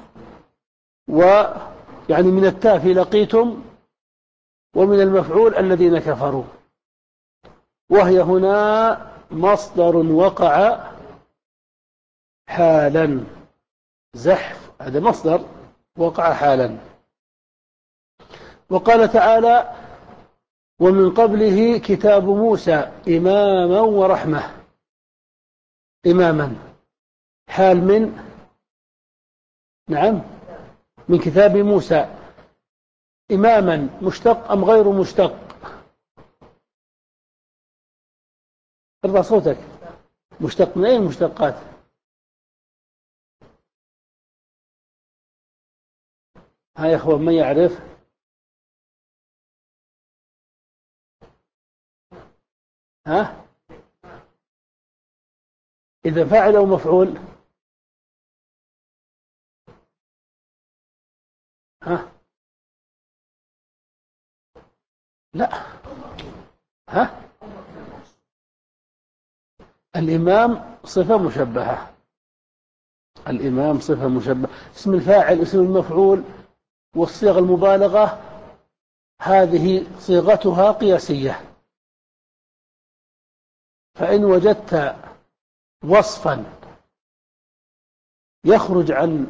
ويعني من التاء في لقيتم، ومن المفعول الذين كفروا، وهي هنا مصدر وقع حالا. زحف هذا مصدر وقع حالا. وقال تعالى: ومن قبله كتاب موسى إماما ورحمة. إماما حال من نعم من كتاب موسى. إماما مشتق أم غير مشتق؟ ارفع صوتك. مشتق من أي المشتقات؟ ها يا أخوان، من يعرف؟ ها؟ إذا فاعل أو مفعول؟ ها؟ لا. ها؟ الإمام صفة مشبهة. الإمام صفة مشبهة. اسم الفاعل، اسم المفعول، والصيغ المبالغة هذه صيغتها قياسية. فإن وجدت وصفا يخرج عن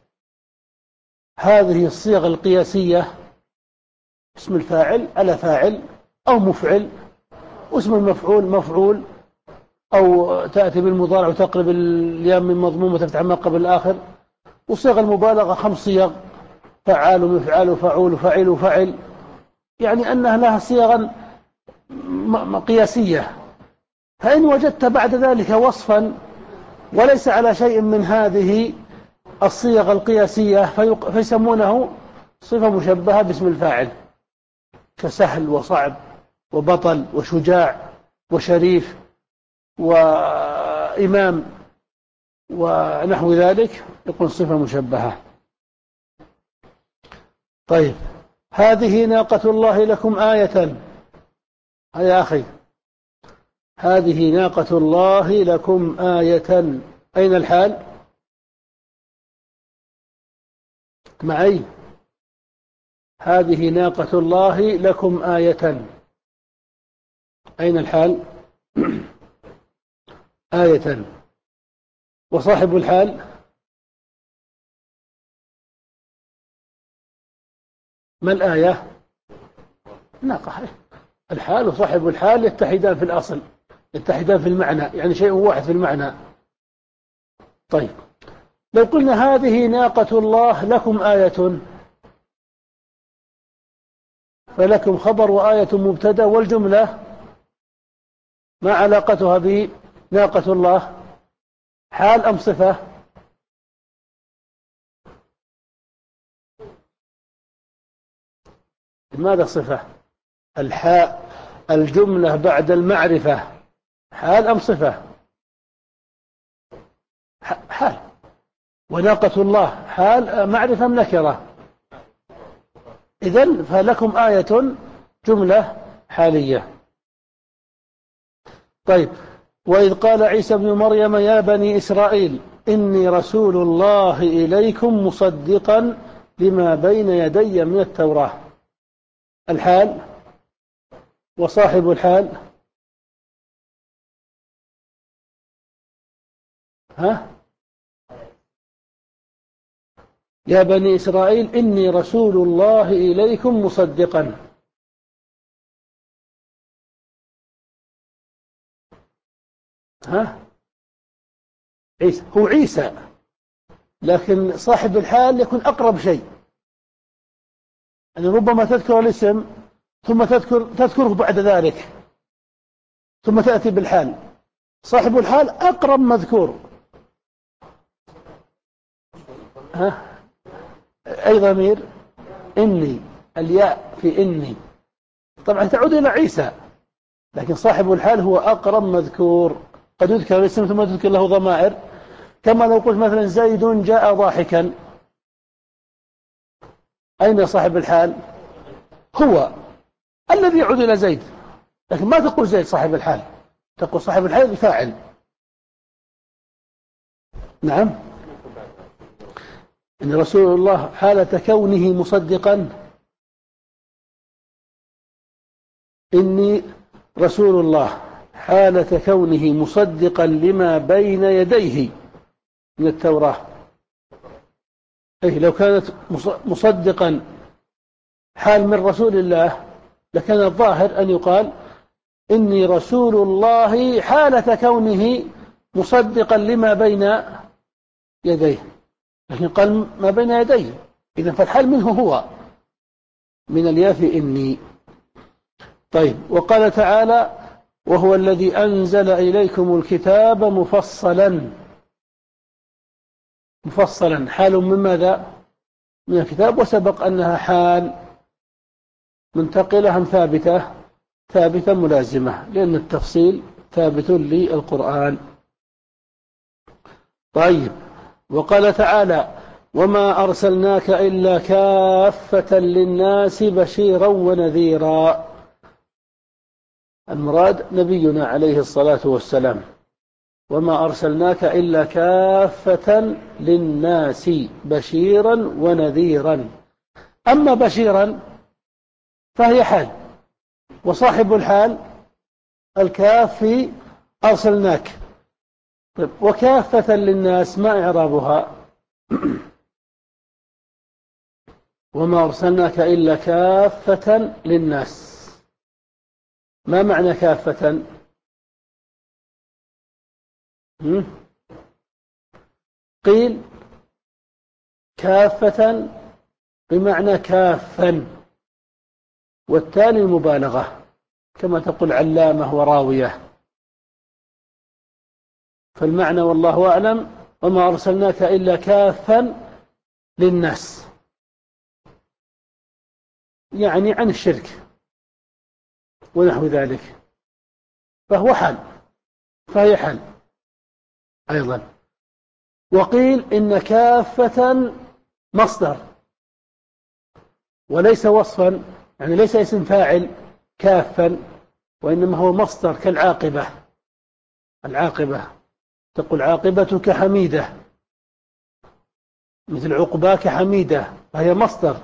هذه الصيغ القياسية، اسم الفاعل على فاعل أو مفعل، واسم المفعول مفعول، أو تأتي بالمضارع وتقلب الياء من مضموم وتفتح ما قبل الآخر. وصيغ المبالغة خمس صيغ: فعال ومفعال وفعول وفعيل وفعل، يعني أنها لها صيغا قياسية. فإن وجدت بعد ذلك وصفا وليس على شيء من هذه الصيغ القياسية فيسمونه صفة مشبهة باسم الفاعل، كسهل وصعب وبطل وشجاع وشريف وإمام ونحو ذلك، يكون صفة مشبهة. طيب، هذه ناقة الله لكم آية. يا أخي، هذه ناقة الله لكم آية، أين الحال؟ معي. هذه ناقة الله لكم آية، أين الحال؟ آية. وصاحب الحال ما الآية؟ ناقة. الحال وصاحب الحال يتحدان في الأصل، يتحدان في المعنى، يعني شيء واحد في المعنى. طيب، لو قلنا هذه ناقة الله لكم آية، فلكم خبر وآية مبتدأ، والجملة ما علاقتها بناقة الله؟ حال أم صفة؟ لماذا صفة؟ الحاء الجملة بعد المعرفة حال أم صفة؟ حال. وناقة الله حال معرفة أم نكرة؟ إذن فلكم آية جملة حالية. طيب، وإذ قال عيسى بن مريم يا بني إسرائيل إني رسول الله إليكم مصدقا لما بين يدي من التوراة. الحال وصاحب الحال؟ ها؟ يا بني إسرائيل إني رسول الله إليكم مصدقا. ها؟ عيسى هو عيسى، لكن صاحب الحال يكون أقرب شيء، يعني ربما تذكر الاسم ثم تذكر تذكره بعد ذلك ثم تأتي بالحال. صاحب الحال أقرب مذكور. ها؟ أي ضمير؟ إني، الياء في إني طبعا تعود إلى عيسى، لكن صاحب الحال هو أقرب مذكور. قد يذكر الاسم ثم تذكر له ضمائر، كما لو قلت مثلا زيد جاء ضاحكا، أين صاحب الحال؟ هو الذي يعود إلى زيد، لكن ما تقول زيد صاحب الحال، تقول صاحب الحال الفاعل. نعم. إن رسول الله حالة كونه مصدقا، إني رسول الله حالة كونه مصدقا لما بين يديه من التوراة. أي لو كانت مصدقا حال من رسول الله لكان الظاهر أن يقال إني رسول الله حالة كونه مصدقا لما بين يديه، لكن قال ما بين يديه، إذن فالحال منه هو من الياء إني. طيب، وقال تعالى وهو الذي أنزل إليكم الكتاب مفصلا. مفصلا حال من ماذا؟ من الكتاب، وسبق أنها حال منتقلة أم ثابتة؟ ثابتة ملازمة، لأن التفصيل ثابت للقرآن. طيب، وقال تعالى: وما أرسلناك إلا كافة للناس بشيرا ونذيرا. المراد نبينا عليه الصلاة والسلام. وما أرسلناك إلا كافة للناس بشيرا ونذيرا. أما بشيرا فهي حال، وصاحب الحال الكافي أرسلناك. طيب، وكافة للناس ما إعرابها؟ وما أرسلناك إلا كافة للناس. ما معنى كافة؟ قيل كافة بمعنى كافا، والتالي المبالغة، كما تقول علامة وراوية. فالمعنى والله أعلم: وما أرسلناك إلا كافا للناس، يعني عن الشرك ونحو ذلك، فهو حال، فهي حال أيضا. وقيل إن كافة مصدر وليس وصفا، يعني ليس اسم فاعل كافا، وإنما هو مصدر كالعاقبة. العاقبة تقول عاقبتك حميدة، مثل عقباك حميدة، فهي مصدر.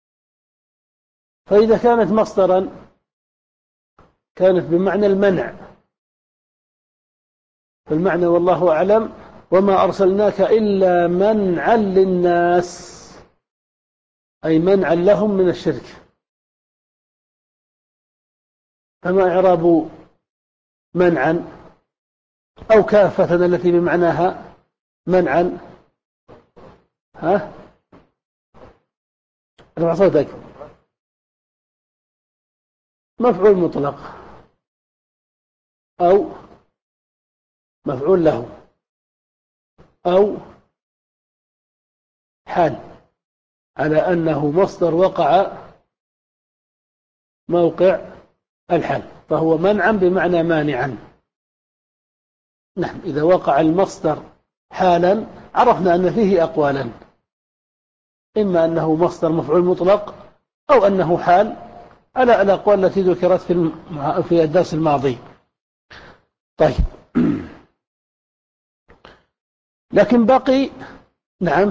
فإذا كانت مصدرا كانت بمعنى المنع. فالمعنى والله أعلم: وما أرسلناك إلا منعا للناس، أي منعا لهم من الشرك. فما إعراب منعا أو كافة التي بمعناها منعا؟ ها؟ رفع صوتك. مفعول مطلق أو مفعول له أو حال، على أنه مصدر وقع موقع الحال، فهو منعا بمعنى مانعا. نعم، إذا وقع المصدر حالا عرفنا أن فيه أقوالا: إما أنه مصدر مفعول مطلق، أو أنه حال، على الأقوال التي ذكرت في في الدرس الماضي. طيب، لكن بقي. نعم.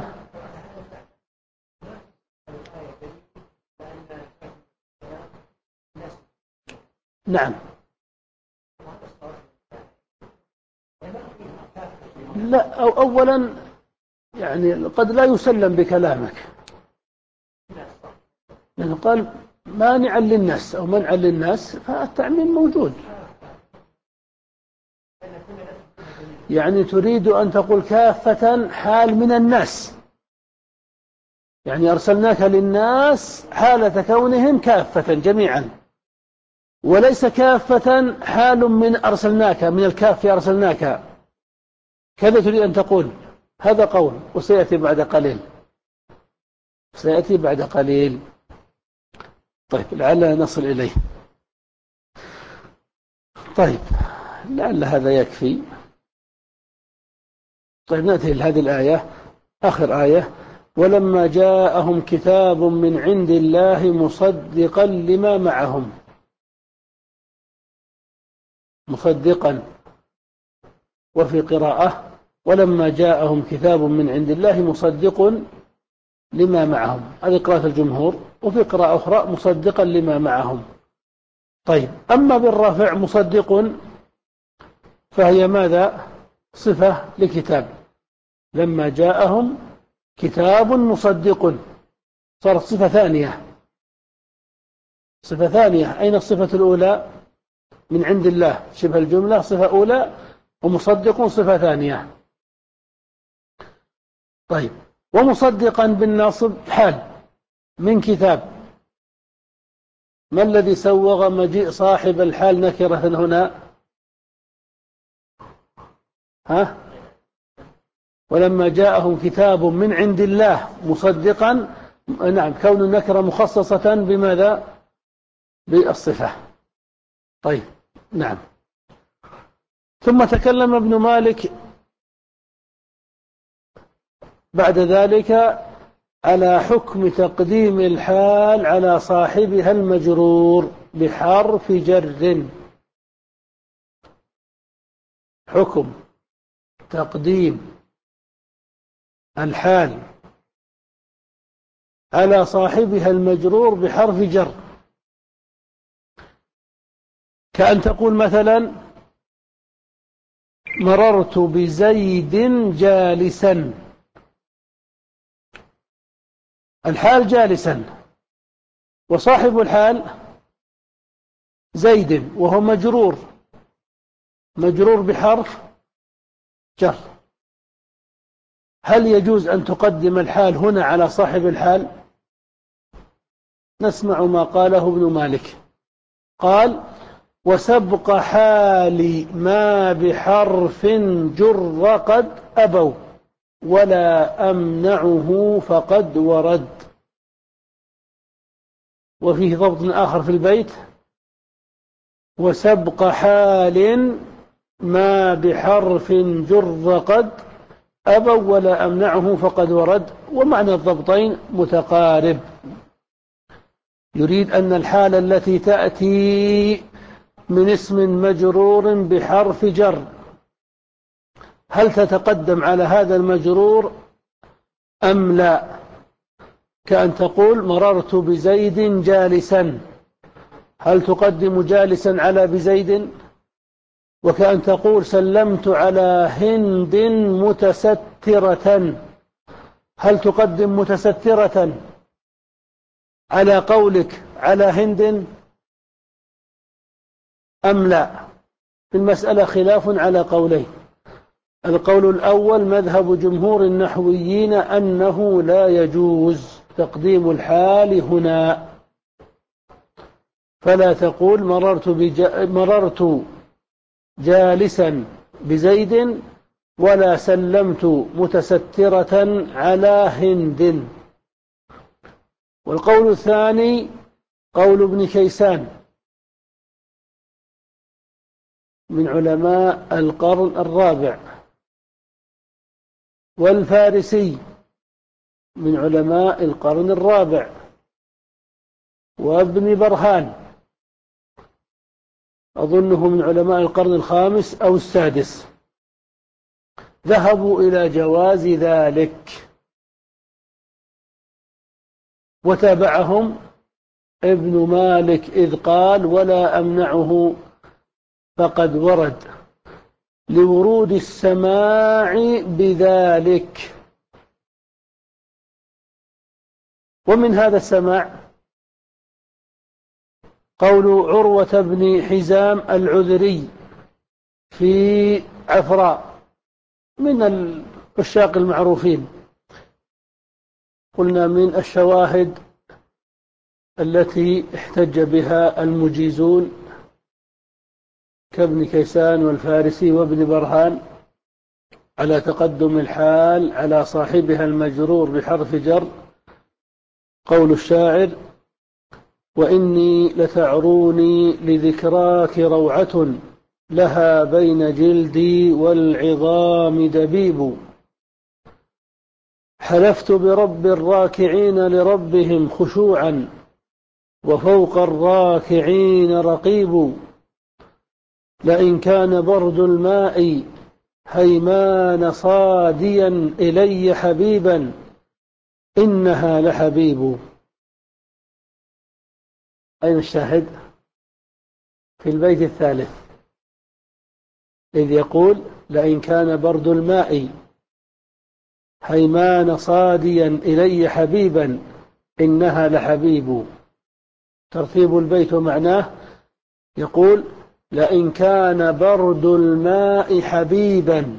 نعم. لا، أو أولا يعني قد لا يسلم بكلامك، لأنه قال مانعا للناس أو منعا للناس، فالتعميم موجود. يعني تريد أن تقول كافة حال من الناس، يعني أرسلناك للناس حالة كونهم كافة جميعا، وليس كافة حال من أرسلناك، من الكاف أرسلناك، كذا تريد أن تقول. هذا قول، وسيأتي بعد قليل، سيأتي بعد قليل. طيب، لعلنا نصل إليه. طيب، لعل هذا يكفي. طيب، نأتي لهذه الآية، آخر آية: ولما جاءهم كتاب من عند الله مصدقا لما معهم. مصدقا، وفي قراءة: ولما جاءهم كتاب من عند الله مصدق لما معهم. هذه قراءة الجمهور. وفي قراءة أخرى: مصدقا لما معهم. طيب، أما بالرافع مصدق فهي ماذا؟ صفة لكتاب. لما جاءهم كتاب مصدق، صارت صفة ثانية. صفة ثانية. أين الصفة الأولى؟ من عند الله، شبه الجملة صفة أولى، ومصدق صفة ثانية. طيب، ومصدقا بالناصب حال من كتاب. ما الذي سوغ مجيء صاحب الحال نكرة هنا؟ ها؟ ولما جاءهم كتاب من عند الله مصدقا، نعم، كون النكرة مخصصة بماذا؟ بالصفة. طيب، نعم. ثم تكلم ابن مالك بعد ذلك على حكم تقديم الحال على صاحبها المجرور بحرف جر. حكم تقديم الحال على صاحبها المجرور بحرف جر، كأن تقول مثلا مررت بزيد جالسا، الحال جالسا وصاحب الحال زيد وهو مجرور، مجرور بحرف جر. هل يجوز أن تقدم الحال هنا على صاحب الحال؟ نسمع ما قاله ابن مالك. قال وسبق حال ما بحرف جر قد أبوا ولا أمنعه فقد ورد. وفيه ضبط آخر في البيت وسبق حال ما بحرف جر قد أبوا ولا أمنعه فقد ورد، ومعنى الضبطين متقارب. يريد أن الحال التي تأتي من اسم مجرور بحرف جر هل تتقدم على هذا المجرور أم لا؟ كأن تقول مررت بزيد جالسا، هل تقدم جالسا على بزيد؟ وكأن تقول سلمت على هند متسترة، هل تقدم متسترة على قولك على هند أم لا؟ في المسألة خلاف على قولين. القول الأول مذهب جمهور النحويين أنه لا يجوز تقديم الحال هنا، فلا تقول مررت, بجا مررت جالسا بزيد ولا سلمت متسترة على هند. والقول الثاني قول ابن كيسان من علماء القرن الرابع، والفارسي من علماء القرن الرابع، وابن برهان أظنه من علماء القرن الخامس أو السادس، ذهبوا إلى جواز ذلك، وتابعهم ابن مالك إذ قال ولا أمنعه فقد ورد لورود السماع بذلك. ومن هذا السماع قول عروة بن حزام العذري في عفراء من العشاق المعروفين، قلنا من الشواهد التي احتج بها المجيزون كابن كيسان والفارسي وابن برهان على تقدم الحال على صاحبها المجرور بحرف جر، قول الشاعر وإني لتعروني لذكراك روعة لها بين جلدي والعظام دبيب، حلفت برب الراكعين لربهم خشوعا وفوق الراكعين رقيب، لئن كان برد الماء هيمان صاديا إلي حبيبا إنها لحبيب. أين الشاهد؟ في البيت الثالث إذ يقول لئن كان برد الماء هيمان صاديا إلي حبيبا إنها لحبيب. ترتيب البيت ومعناه يقول لئن كان برد الماء حبيبا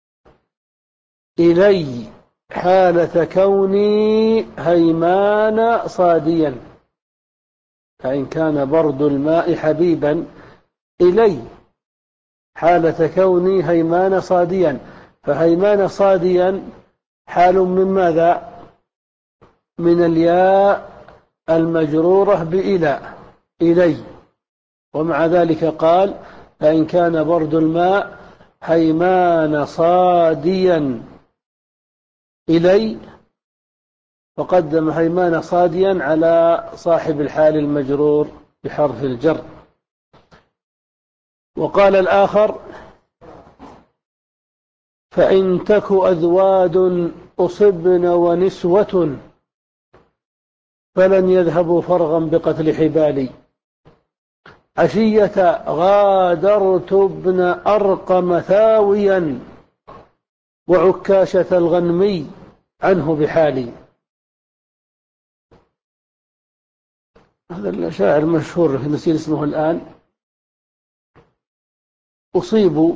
إلي حالة كوني هيمان صاديا، فإن كان برد الماء حبيبا إلي حالة كوني هيمان صاديا. فهيمان صاديا حال من ماذا؟ من الياء المجرورة بإلى، إلي. ومع ذلك قال فإن كان برد الماء هيمان صاديا إلي، فقدم هيمان صاديا على صاحب الحال المجرور بحرف الجر. وقال الآخر فإن تك أذواد أصبن ونسوة فلن يذهبوا فرغا بقتل حبالي. عشية غادرت ابن أرقم ثاويا وعكاشة الغنمي عنه بحالي. هذا الشاعر مشهور نسير اسمه الآن. أصيبوا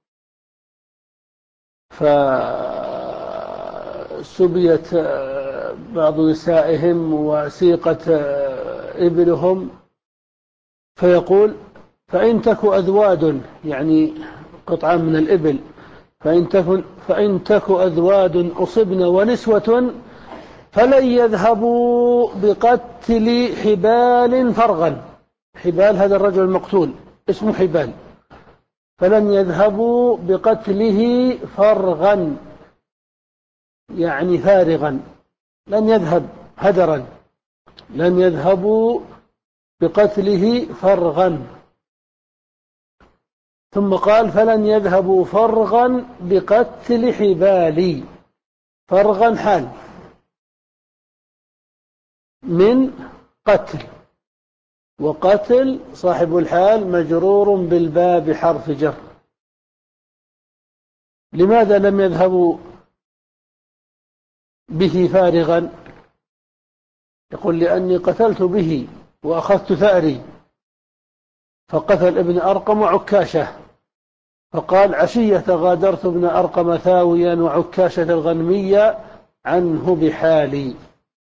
فسبيت بعض نسائهم وسيقت إبلهم، فيقول فإن تك أذواد، يعني قطعة من الإبل، فإن تك, فإن تك أذواد أصبن ونسوة فلن يذهبوا بقتل حبال فرغا. حبال هذا الرجل المقتول اسمه حبال. فلن يذهبوا بقتله فرغا، يعني فارغا، لن يذهب هدرا، لن يذهبوا بقتله فرغا. ثم قال فلن يذهبوا فرغا بقتل حبالي. فرغا حال من قتل، وقتل صاحب الحال مجرور بالباء بحرف جر. لماذا لم يذهبوا به فارغا؟ يقول لأني قتلت به وأخذت ثأري. فقتل ابن أرقم وعكاشة، فقال عشية غادرت ابن أرقم ثاويا وعكاشة الغنمية عنه بحالي.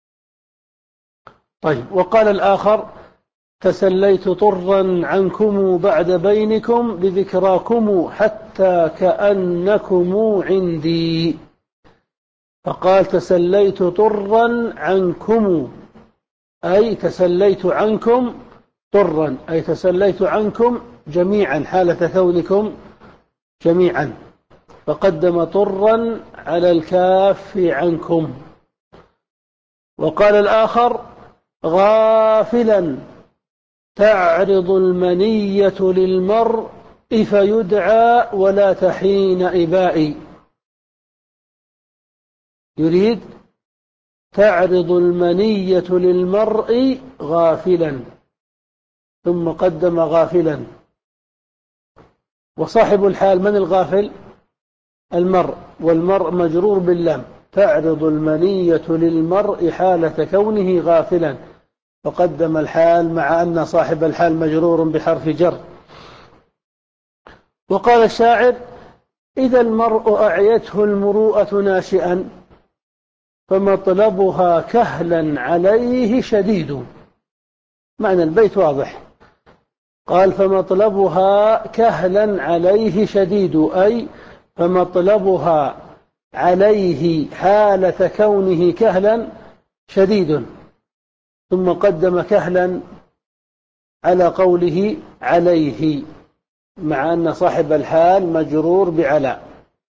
طيب. وقال الآخر تسليت طرا عنكم بعد بينكم بذكراكم حتى كأنكم عندي. فقال تسليت طرا عنكم، أي تسليت عنكم طرا، أي تسليت عنكم جميعا حالة كونكم جميعا. فقدم طرا على الكاف عنكم. وقال الآخر غافلا تعرض المنية للمرء فيدعى ولا تحين إبائي. يريد تعرض المنية للمرء غافلا، ثم قدم غافلا. وصاحب الحال من الغافل؟ المرء، والمرء مجرور باللام. تعرض المنية للمرء حالة كونه غافلا، فقدم الحال مع أن صاحب الحال مجرور بحرف جر. وقال الشاعر إذا المرء أعيته المروءة ناشئا فمطلبها كهلا عليه شديد. معنى البيت واضح. قال فمطلبها كهلا عليه شديد، أي فمطلبها عليه حالة كونه كهلا شديد. ثم قدم كهلا على قوله عليه، مع أن صاحب الحال مجرور بعلى.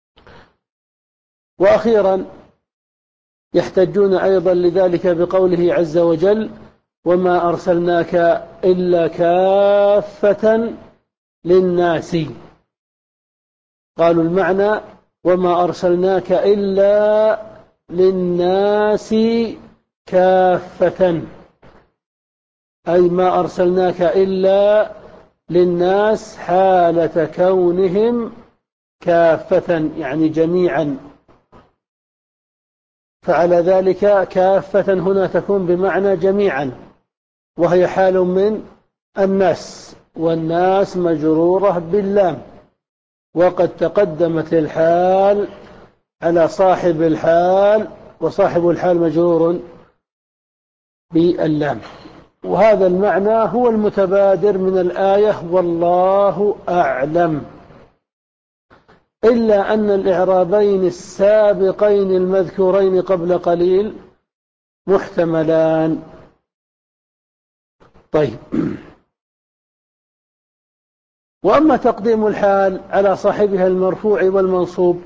وأخيرا يحتجون أيضا لذلك بقوله عز وجل وما أرسلناك إلا كافة للناس. قالوا المعنى وما أرسلناك إلا للناس كافة، أي ما أرسلناك إلا للناس حالة كونهم كافة، يعني جميعا. فعلى ذلك كافة هنا تكون بمعنى جميعا، وهي حال من الناس، والناس مجرورة باللام. وقد تقدمت الحال على صاحب الحال، وصاحب الحال مجرور باللام. وهذا المعنى هو المتبادر من الآية والله أعلم. إلا أن الإعرابين السابقين المذكورين قبل قليل محتملان. طيب، وأما تقديم الحال على صاحبها المرفوع والمنصوب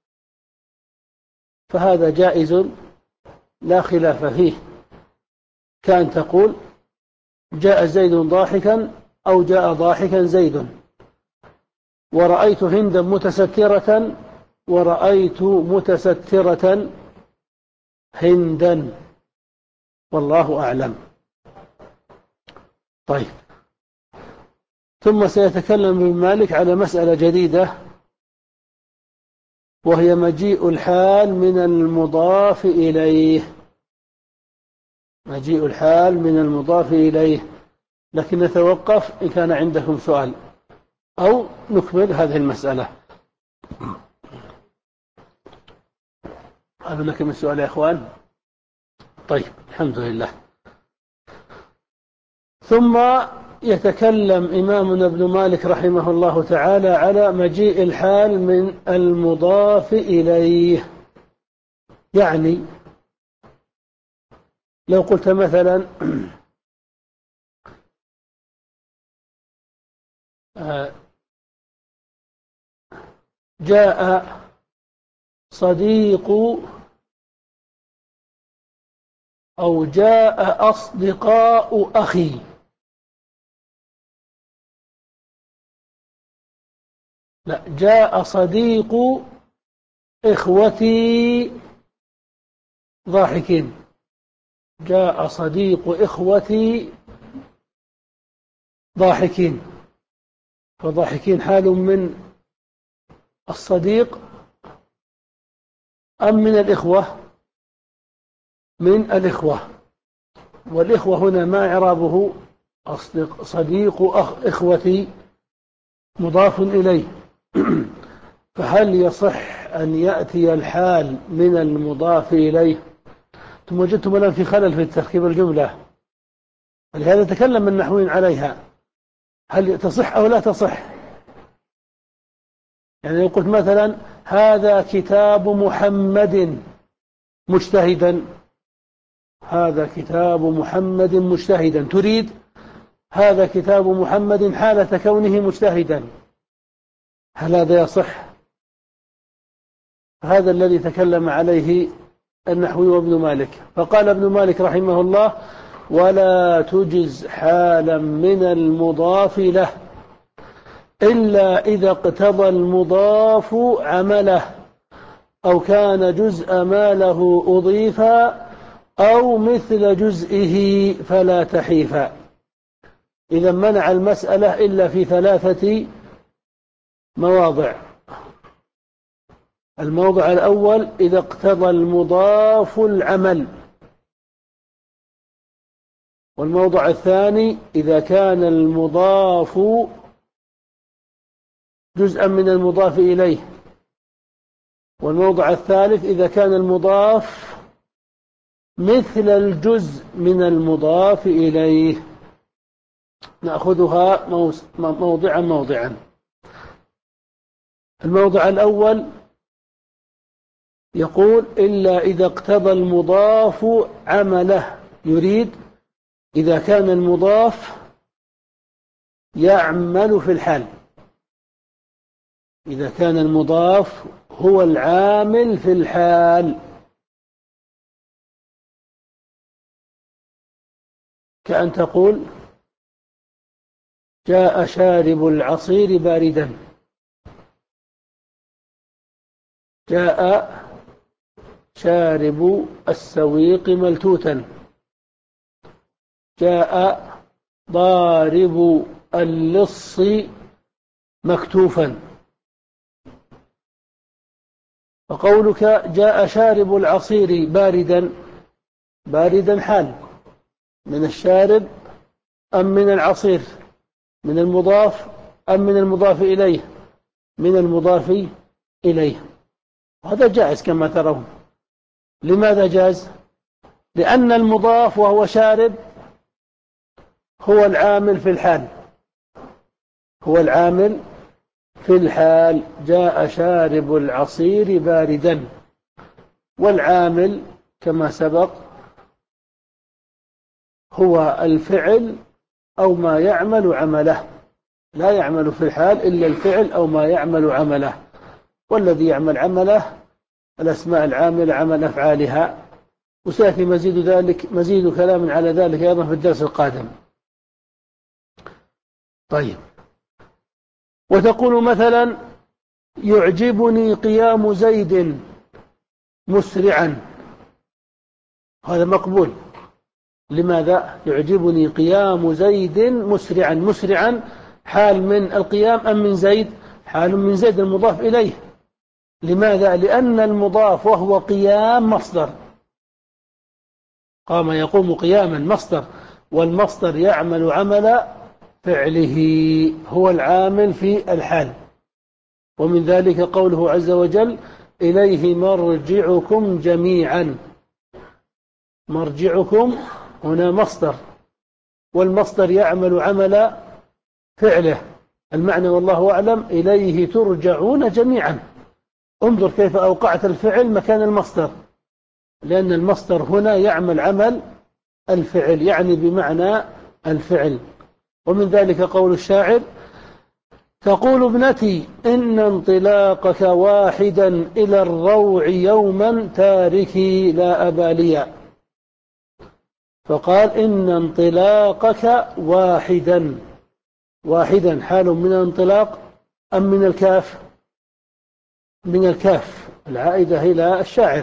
فهذا جائز لا خلاف فيه، كأن تقول جاء زيد ضاحكا أو جاء ضاحكا زيد، ورأيت هندا متسترة ورأيت متسترة هندا، والله أعلم. طيب، ثم سيتكلم ابن مالك على مسألة جديدة، وهي مجيء الحال من المضاف إليه. مجيء الحال من المضاف إليه، لكن نتوقف إن كان عندكم سؤال أو نكمل هذه المسألة. هل لك من سؤال يا إخوان؟ طيب، الحمد لله. ثم يتكلم إمامنا ابن مالك رحمه الله تعالى على مجيء الحال من المضاف إليه. يعني لو قلت مثلا جاء صديق أو جاء أصدقاء أخي، لا، جاء صديق إخوتي ضاحكين، جاء صديق إخوتي ضاحكين. فضاحكين حال من الصديق أم من الإخوة؟ من الإخوة. والإخوة هنا ما إعرابه؟ أصدق صديق أخ إخوتي مضاف إليه. فهل يصح أن يأتي الحال من المضاف إليه؟ ثم وجدتم الآن في خلل في تركيب الجملة، ولهذا تكلم النحويين عليها، هل تصح أو لا تصح؟ يعني لو قلت مثلا هذا كتاب محمد مجتهدا، هذا كتاب محمد مجتهدا، تريد هذا كتاب محمد حالة كونه مجتهدا، هل هذا يصح؟ هذا الذي تكلم عليه النحوي وابن مالك. فقال ابن مالك رحمه الله: ولا تجز حالا من المضاف له إلا إذا اقتضى المضاف عمله أو كان جزء ما له أضيف أو مثل جزئه فلا تحيف. إذا منع المسألة إلا في ثلاثة مواضع. الموضع الأول إذا اقتضى المضاف العمل، والموضع الثاني إذا كان المضاف جزءا من المضاف إليه، والموضع الثالث إذا كان المضاف مثل الجزء من المضاف إليه. نأخذها موضعا موضعا. الموضع الأول يقول إلا إذا اقتضى المضاف عمله، يريد إذا كان المضاف يعمل في الحال، إذا كان المضاف هو العامل في الحال، كأن تقول جاء شارب العصير باردا، جاء شارب السويق ملتوتا، جاء ضارب اللص مكتوفا. وقولك جاء شارب العصير باردا، باردا حال من الشارب أم من العصير؟ من المضاف أم من المضاف إليه؟ من المضاف إليه. هذا جائز كما ترون. لماذا جاز؟ لأن المضاف وهو شارب هو العامل في الحال، هو العامل في الحال جاء شارب العصير باردا. والعامل كما سبق هو الفعل أو ما يعمل عمله، لا يعمل في الحال إلا الفعل أو ما يعمل عمله، والذي يعمل عمله الأسماء العاملة عمل أفعالها، وسيأتي مزيد ذلك مزيد كلام على ذلك أيضا في الدرس القادم. طيب، وتقول مثلا يعجبني قيام زيد مسرعا، هذا مقبول. لماذا؟ يعجبني قيام زيد مسرعا. مسرعا حال من القيام أم من زيد؟ حال من زيد المضاف إليه. لماذا؟ لأن المضاف وهو قيام مصدر، قام يقوم قياما مصدر، والمصدر يعمل عمل فعله، هو العامل في الحال. ومن ذلك قوله عز وجل إليه مرجعكم جميعا. مرجعكم هنا مصدر، والمصدر يعمل عمل فعله. المعنى والله أعلم إليه ترجعون جميعا. انظر كيف أوقعت الفعل مكان المصدر، لأن المصدر هنا يعمل عمل الفعل، يعني بمعنى الفعل. ومن ذلك قول الشاعر تقول ابنتي إن انطلاقك واحدا إلى الروع يوما تاركي لا أباليا. فقال إن انطلاقك واحدا. واحدا حال من الانطلاق أم من الكاف؟ من الكاف العائدة إلى الشاعر،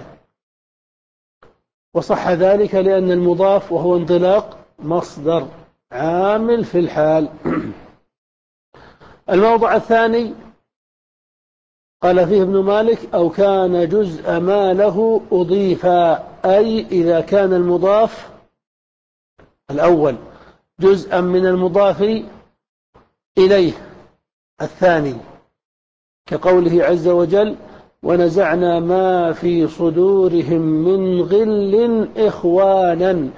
وصح ذلك لأن المضاف وهو انطلاق مصدر عامل في الحال. الموضع الثاني قال فيه ابن مالك أو كان جزء ما له أضيفا، أي إذا كان المضاف الأول جزءا من المضاف إليه الثاني، كقوله عز وجل ونزعنا ما في صدورهم من غل إخوانا.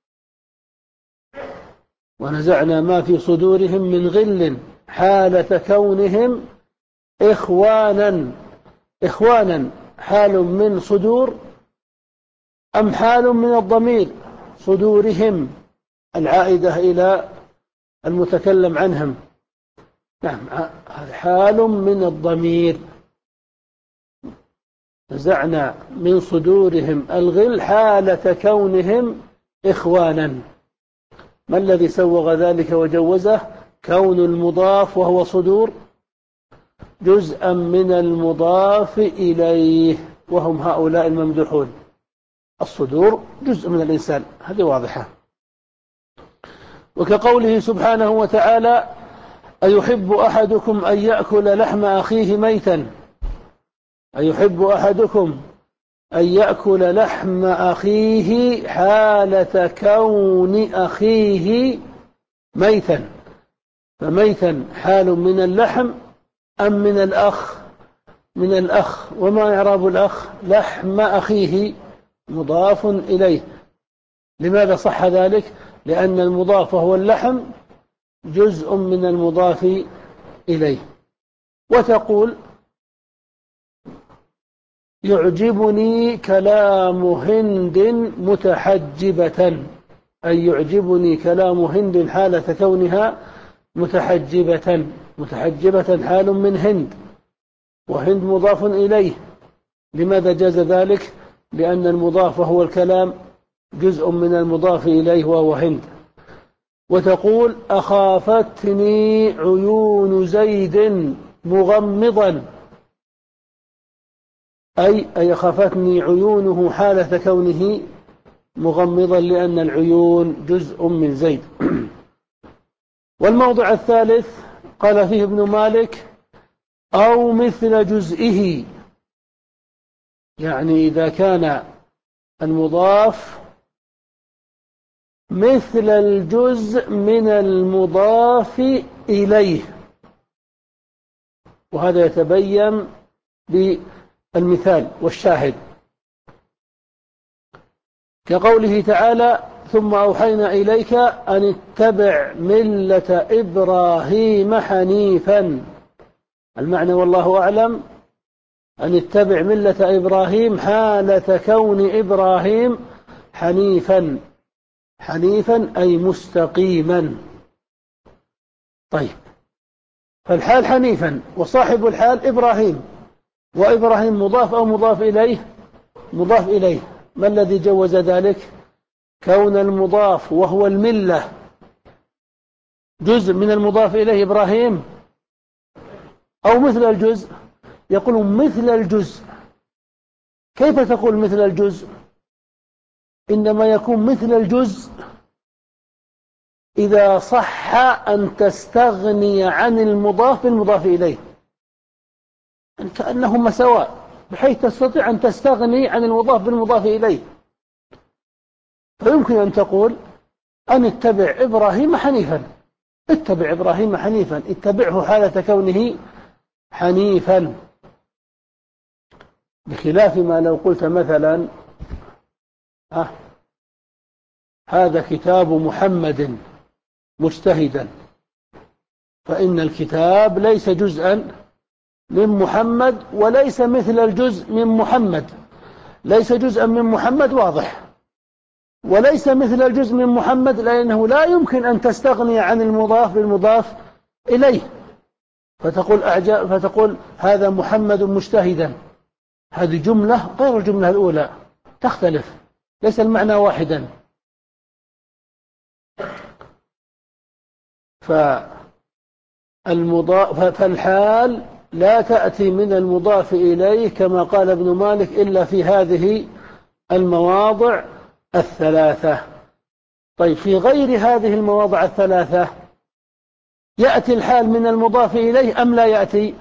ونزعنا ما في صدورهم من غل حالة كونهم إخوانا. إخوانا حال من صدور أم حال من الضمير صدورهم العائدة إلى المتكلم عنهم؟ نعم، حال من الضمير. نزعنا من صدورهم الغل حالة كونهم إخوانا. ما الذي سوغ ذلك وجوزه؟ كون المضاف وهو صدور جزءا من المضاف إليه، وهم هؤلاء الممدوحون. الصدور جزء من الإنسان، هذه واضحة. وكقوله سبحانه وتعالى أيحب أحدكم أن يأكل لحم أخيه ميتا. أيحب أحدكم أن يأكل لحم أخيه حالة كون أخيه ميتا. فميتا حال من اللحم أم من الأخ؟ من الأخ. وما إعراب الأخ؟ لحم أخيه مضاف إليه. لماذا صح ذلك؟ لأن المضاف هو اللحم جزء من المضاف إليه. وتقول يعجبني كلام هند متحجبة، أي يعجبني كلام هند حالة كونها متحجبة. متحجبة حال من هند، وهند مضاف إليه. لماذا جاز ذلك؟ لأن المضاف هو الكلام جزء من المضاف إليه وهو هند. وتقول أخافتني عيون زيد مغمضا، أي أي خافتني عيونه حالة كونه مغمضا، لأن العيون جزء من زيد. والموضع الثالث قال فيه ابن مالك أو مثل جزئه، يعني إذا كان المضاف مثل الجزء من المضاف إليه، وهذا يتبين بالمثال والشاهد، كقوله تعالى ثم أوحينا إليك أن اتبع ملة إبراهيم حنيفا، المعنى والله أعلم أن اتبع ملة إبراهيم حالة كون إبراهيم حنيفا، حنيفا أي مستقيما. طيب، فالحال حنيفا وصاحب الحال إبراهيم، وإبراهيم مضاف أو مضاف إليه؟ مضاف إليه. ما الذي جوز ذلك؟ كون المضاف وهو الملة جزء من المضاف إليه إبراهيم أو مثل الجزء. يقول مثل الجزء. كيف تقول مثل الجزء؟ إنما يكون مثل الجزء إذا صح أن تستغني عن المضاف بالمضاف إليه، كأنهما سواء، بحيث تستطيع أن تستغني عن المضاف بالمضاف إليه. فيمكن أن تقول أن اتبع إبراهيم حنيفا، اتبع إبراهيم حنيفا، اتبعه حالة كونه حنيفا، بخلاف ما لو قلت مثلا آه هذا كتاب محمد مجتهدا، فإن الكتاب ليس جزءا من محمد وليس مثل الجزء من محمد. ليس جزءا من محمد واضح، وليس مثل الجزء من محمد لأنه لا يمكن أن تستغني عن المضاف بالمضاف إليه. فتقول أعجاب فتقول هذا محمد مجتهدا، هذه جملة غير الجملة الأولى، تختلف، ليس المعنى واحدا. فالمضاف فالحال لا تأتي من المضاف إليه كما قال ابن مالك إلا في هذه المواضع الثلاثة. طيب، في غير هذه المواضع الثلاثة يأتي الحال من المضاف إليه أم لا يأتي؟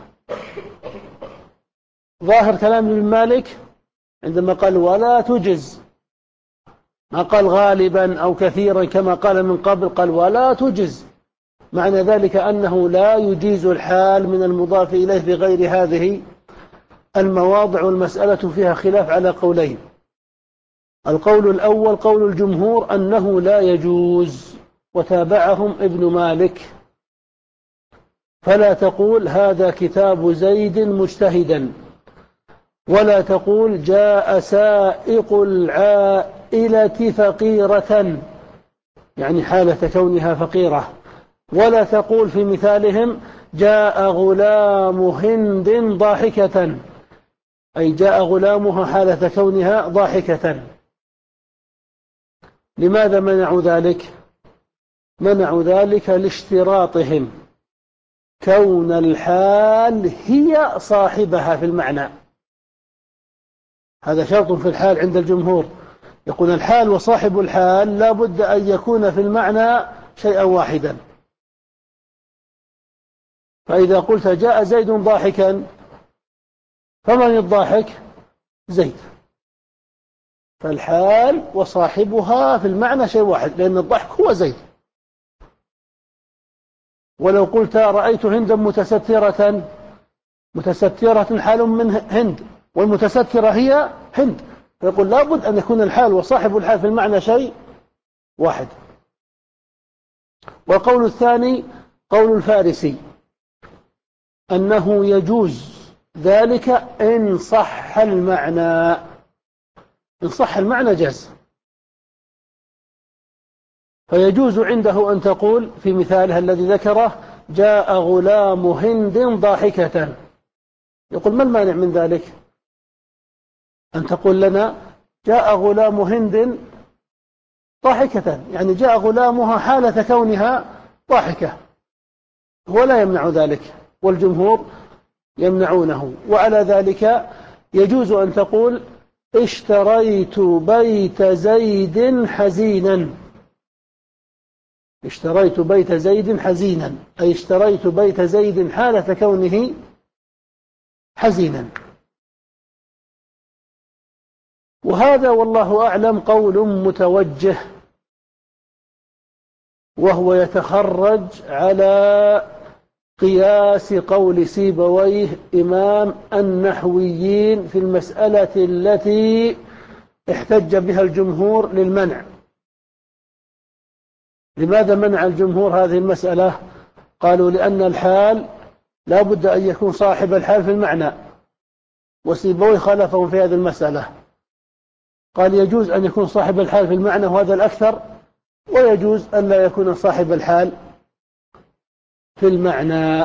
ظاهر كلام ابن مالك عندما قال ولا تجز، ما قال غالبا أو كثيرا كما قال من قبل، قال ولا تجز، معنى ذلك أنه لا يجيز الحال من المضاف إليه في غير هذه المواضع. والمسألة فيها خلاف على قولين. القول الأول قول الجمهور أنه لا يجوز، وتابعهم ابن مالك، فلا تقول هذا كتاب زيد مجتهدا، ولا تقول جاء سائق العائلة فقيرة، يعني حالة كونها فقيرة، ولا تقول في مثالهم جاء غلام هند ضاحكة، أي جاء غلامها حالة كونها ضاحكة. لماذا منعوا ذلك؟ منعوا ذلك لاشتراطهم كون الحال هي صاحبها في المعنى. هذا شرط في الحال عند الجمهور، يقول الحال وصاحب الحال لا بد أن يكون في المعنى شيئا واحدا. فإذا قلت جاء زيد ضاحكا، فمن الضاحك؟ زيد. فالحال وصاحبها في المعنى شيء واحد، لأن الضحك هو زيد. ولو قلت رأيت هندا متسترة، متسترة حال من هند، والمتسترة هي هند، فيقول لابد أن يكون الحال وصاحب الحال في المعنى شيء واحد. والقول الثاني قول الفارسي أنه يجوز ذلك إن صح المعنى، إن صح المعنى جاز. فيجوز عنده أن تقول في مثالها الذي ذكره جاء غلام هند ضاحكة، يقول ما المانع من ذلك؟ أن تقول لنا جاء غلام هند ضاحكة، يعني جاء غلامها حالة كونها ضاحكة، هو لا يمنع ذلك، والجمهور يمنعونه. وعلى ذلك يجوز أن تقول اشتريت بيت زيد حزينا، اشتريت بيت زيد حزينا، أي اشتريت بيت زيد حالة كونه حزينا. وهذا والله أعلم قول متوجه، وهو يتخرج على قياس قول سيبويه إمام النحويين في المسألة التي احتج بها الجمهور للمنع. لماذا منع الجمهور هذه المسألة؟ قالوا لأن الحال لا بد أن يكون صاحب الحال في المعنى، وسيبويه خالفهم في هذه المسألة، قال يجوز أن يكون صاحب الحال في المعنى وهذا الأكثر، ويجوز أن لا يكون صاحب الحال في المعنى.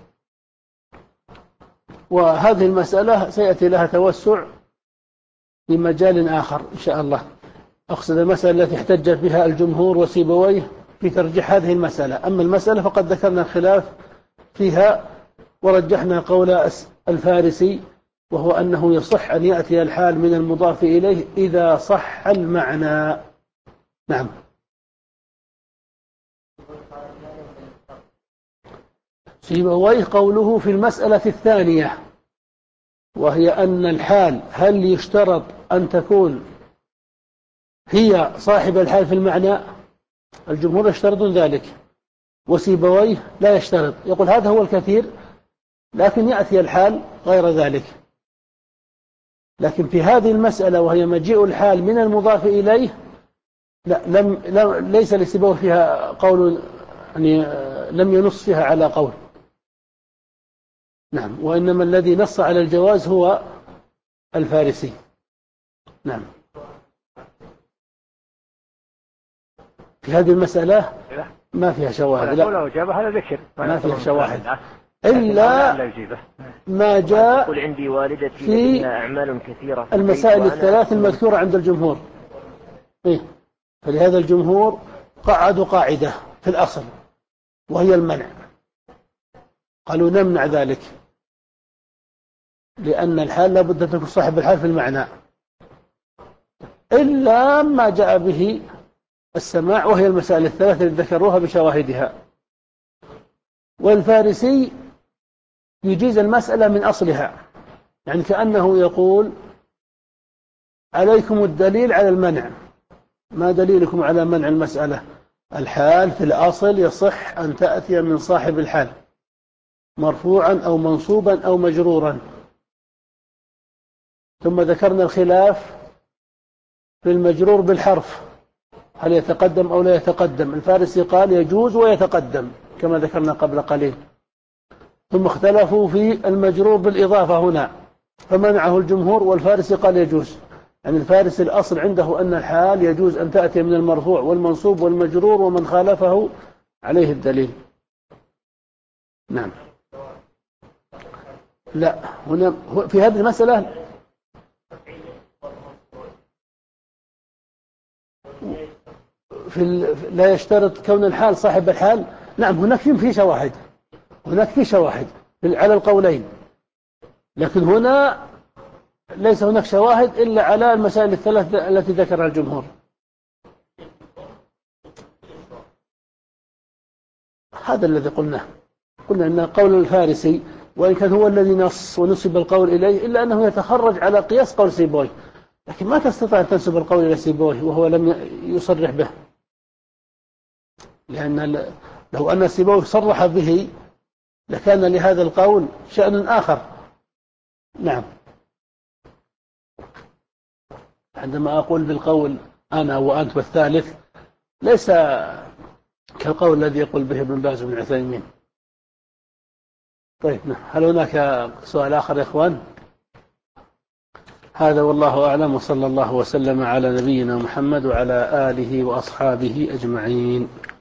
وهذه المسألة سيأتي لها توسع في مجال آخر إن شاء الله. أقصد المسألة التي احتج بها الجمهور وسيبويه في ترجيح هذه المسألة. أما المسألة فقد ذكرنا الخلاف فيها ورجحنا قول الفارسي، وهو أنه يصح أن يأتي الحال من المضاف إليه إذا صح المعنى. نعم. سيبويه قوله في المسألة الثانية، وهي أن الحال هل يشترط أن تكون هي صاحب الحال في المعنى؟ الجمهور يشترطون ذلك، وسيبويه لا يشترط، يقول هذا هو الكثير، لكن يأتي الحال غير ذلك. لكن في هذه المسألة وهي مجيء الحال من المضاف إليه لا لم, لم ليس لسيبويه فيها قول، يعني لم ينص فيها على قول. نعم. وإنما الذي نص على الجواز هو الفارسي. نعم. في هذه المسألة ما فيها شواهد، لا ما فيها شواهد إلا ما جاء في المسائل الثلاث المذكورة عند الجمهور. إيه؟ فلهذا الجمهور قعدوا قاعدة في الأصل وهي المنع، قالوا نمنع ذلك لأن الحال لا بد أن تكون صاحب الحال في المعنى إلا ما جاء به السماع، وهي المسائل الثلاثة التي ذكروها بشواهدها. والفارسي يجيز المسألة من أصلها، يعني كأنه يقول عليكم الدليل على المنع، ما دليلكم على منع المسألة؟ الحال في الأصل يصح أن تأتي من صاحب الحال مرفوعا أو منصوبا أو مجرورا. ثم ذكرنا الخلاف في المجرور بالحرف، هل يتقدم أو لا يتقدم؟ الفارسي قال يجوز ويتقدم كما ذكرنا قبل قليل. ثم اختلفوا في المجرور بالإضافة هنا، فمنعه الجمهور والفارسي قال يجوز. يعني الفارسي الأصل عنده أن الحال يجوز أن تأتي من المرفوع والمنصوب والمجرور، ومن خالفه عليه الدليل. نعم. لا، هنا في هذه المسألة في لا يشترط كون الحال صاحب الحال. نعم، هناك في شواهد، هناك في شواهد على القولين، لكن هنا ليس هناك شواهد إلا على المسائل الثلاث التي ذكرها الجمهور. هذا الذي قلناه، قلنا أن قول الفارسي وإن كان هو الذي نص ونسب القول إليه، إلا أنه يتخرج على قياس قول سيبويه، لكن ما تستطيع أن تنسب القول إلى سيبويه وهو لم يصرح به، لأن لو أن سيبويه صرح به لكان لهذا القول شأن آخر. نعم. عندما أقول بالقول أنا وأنت والثالث ليس كالقول الذي يقول به ابن باز بن عثيمين. طيب، هل هناك سؤال آخر يا إخوان؟ هذا والله أعلم، وصلى الله وسلم على نبينا محمد وعلى آله وأصحابه أجمعين.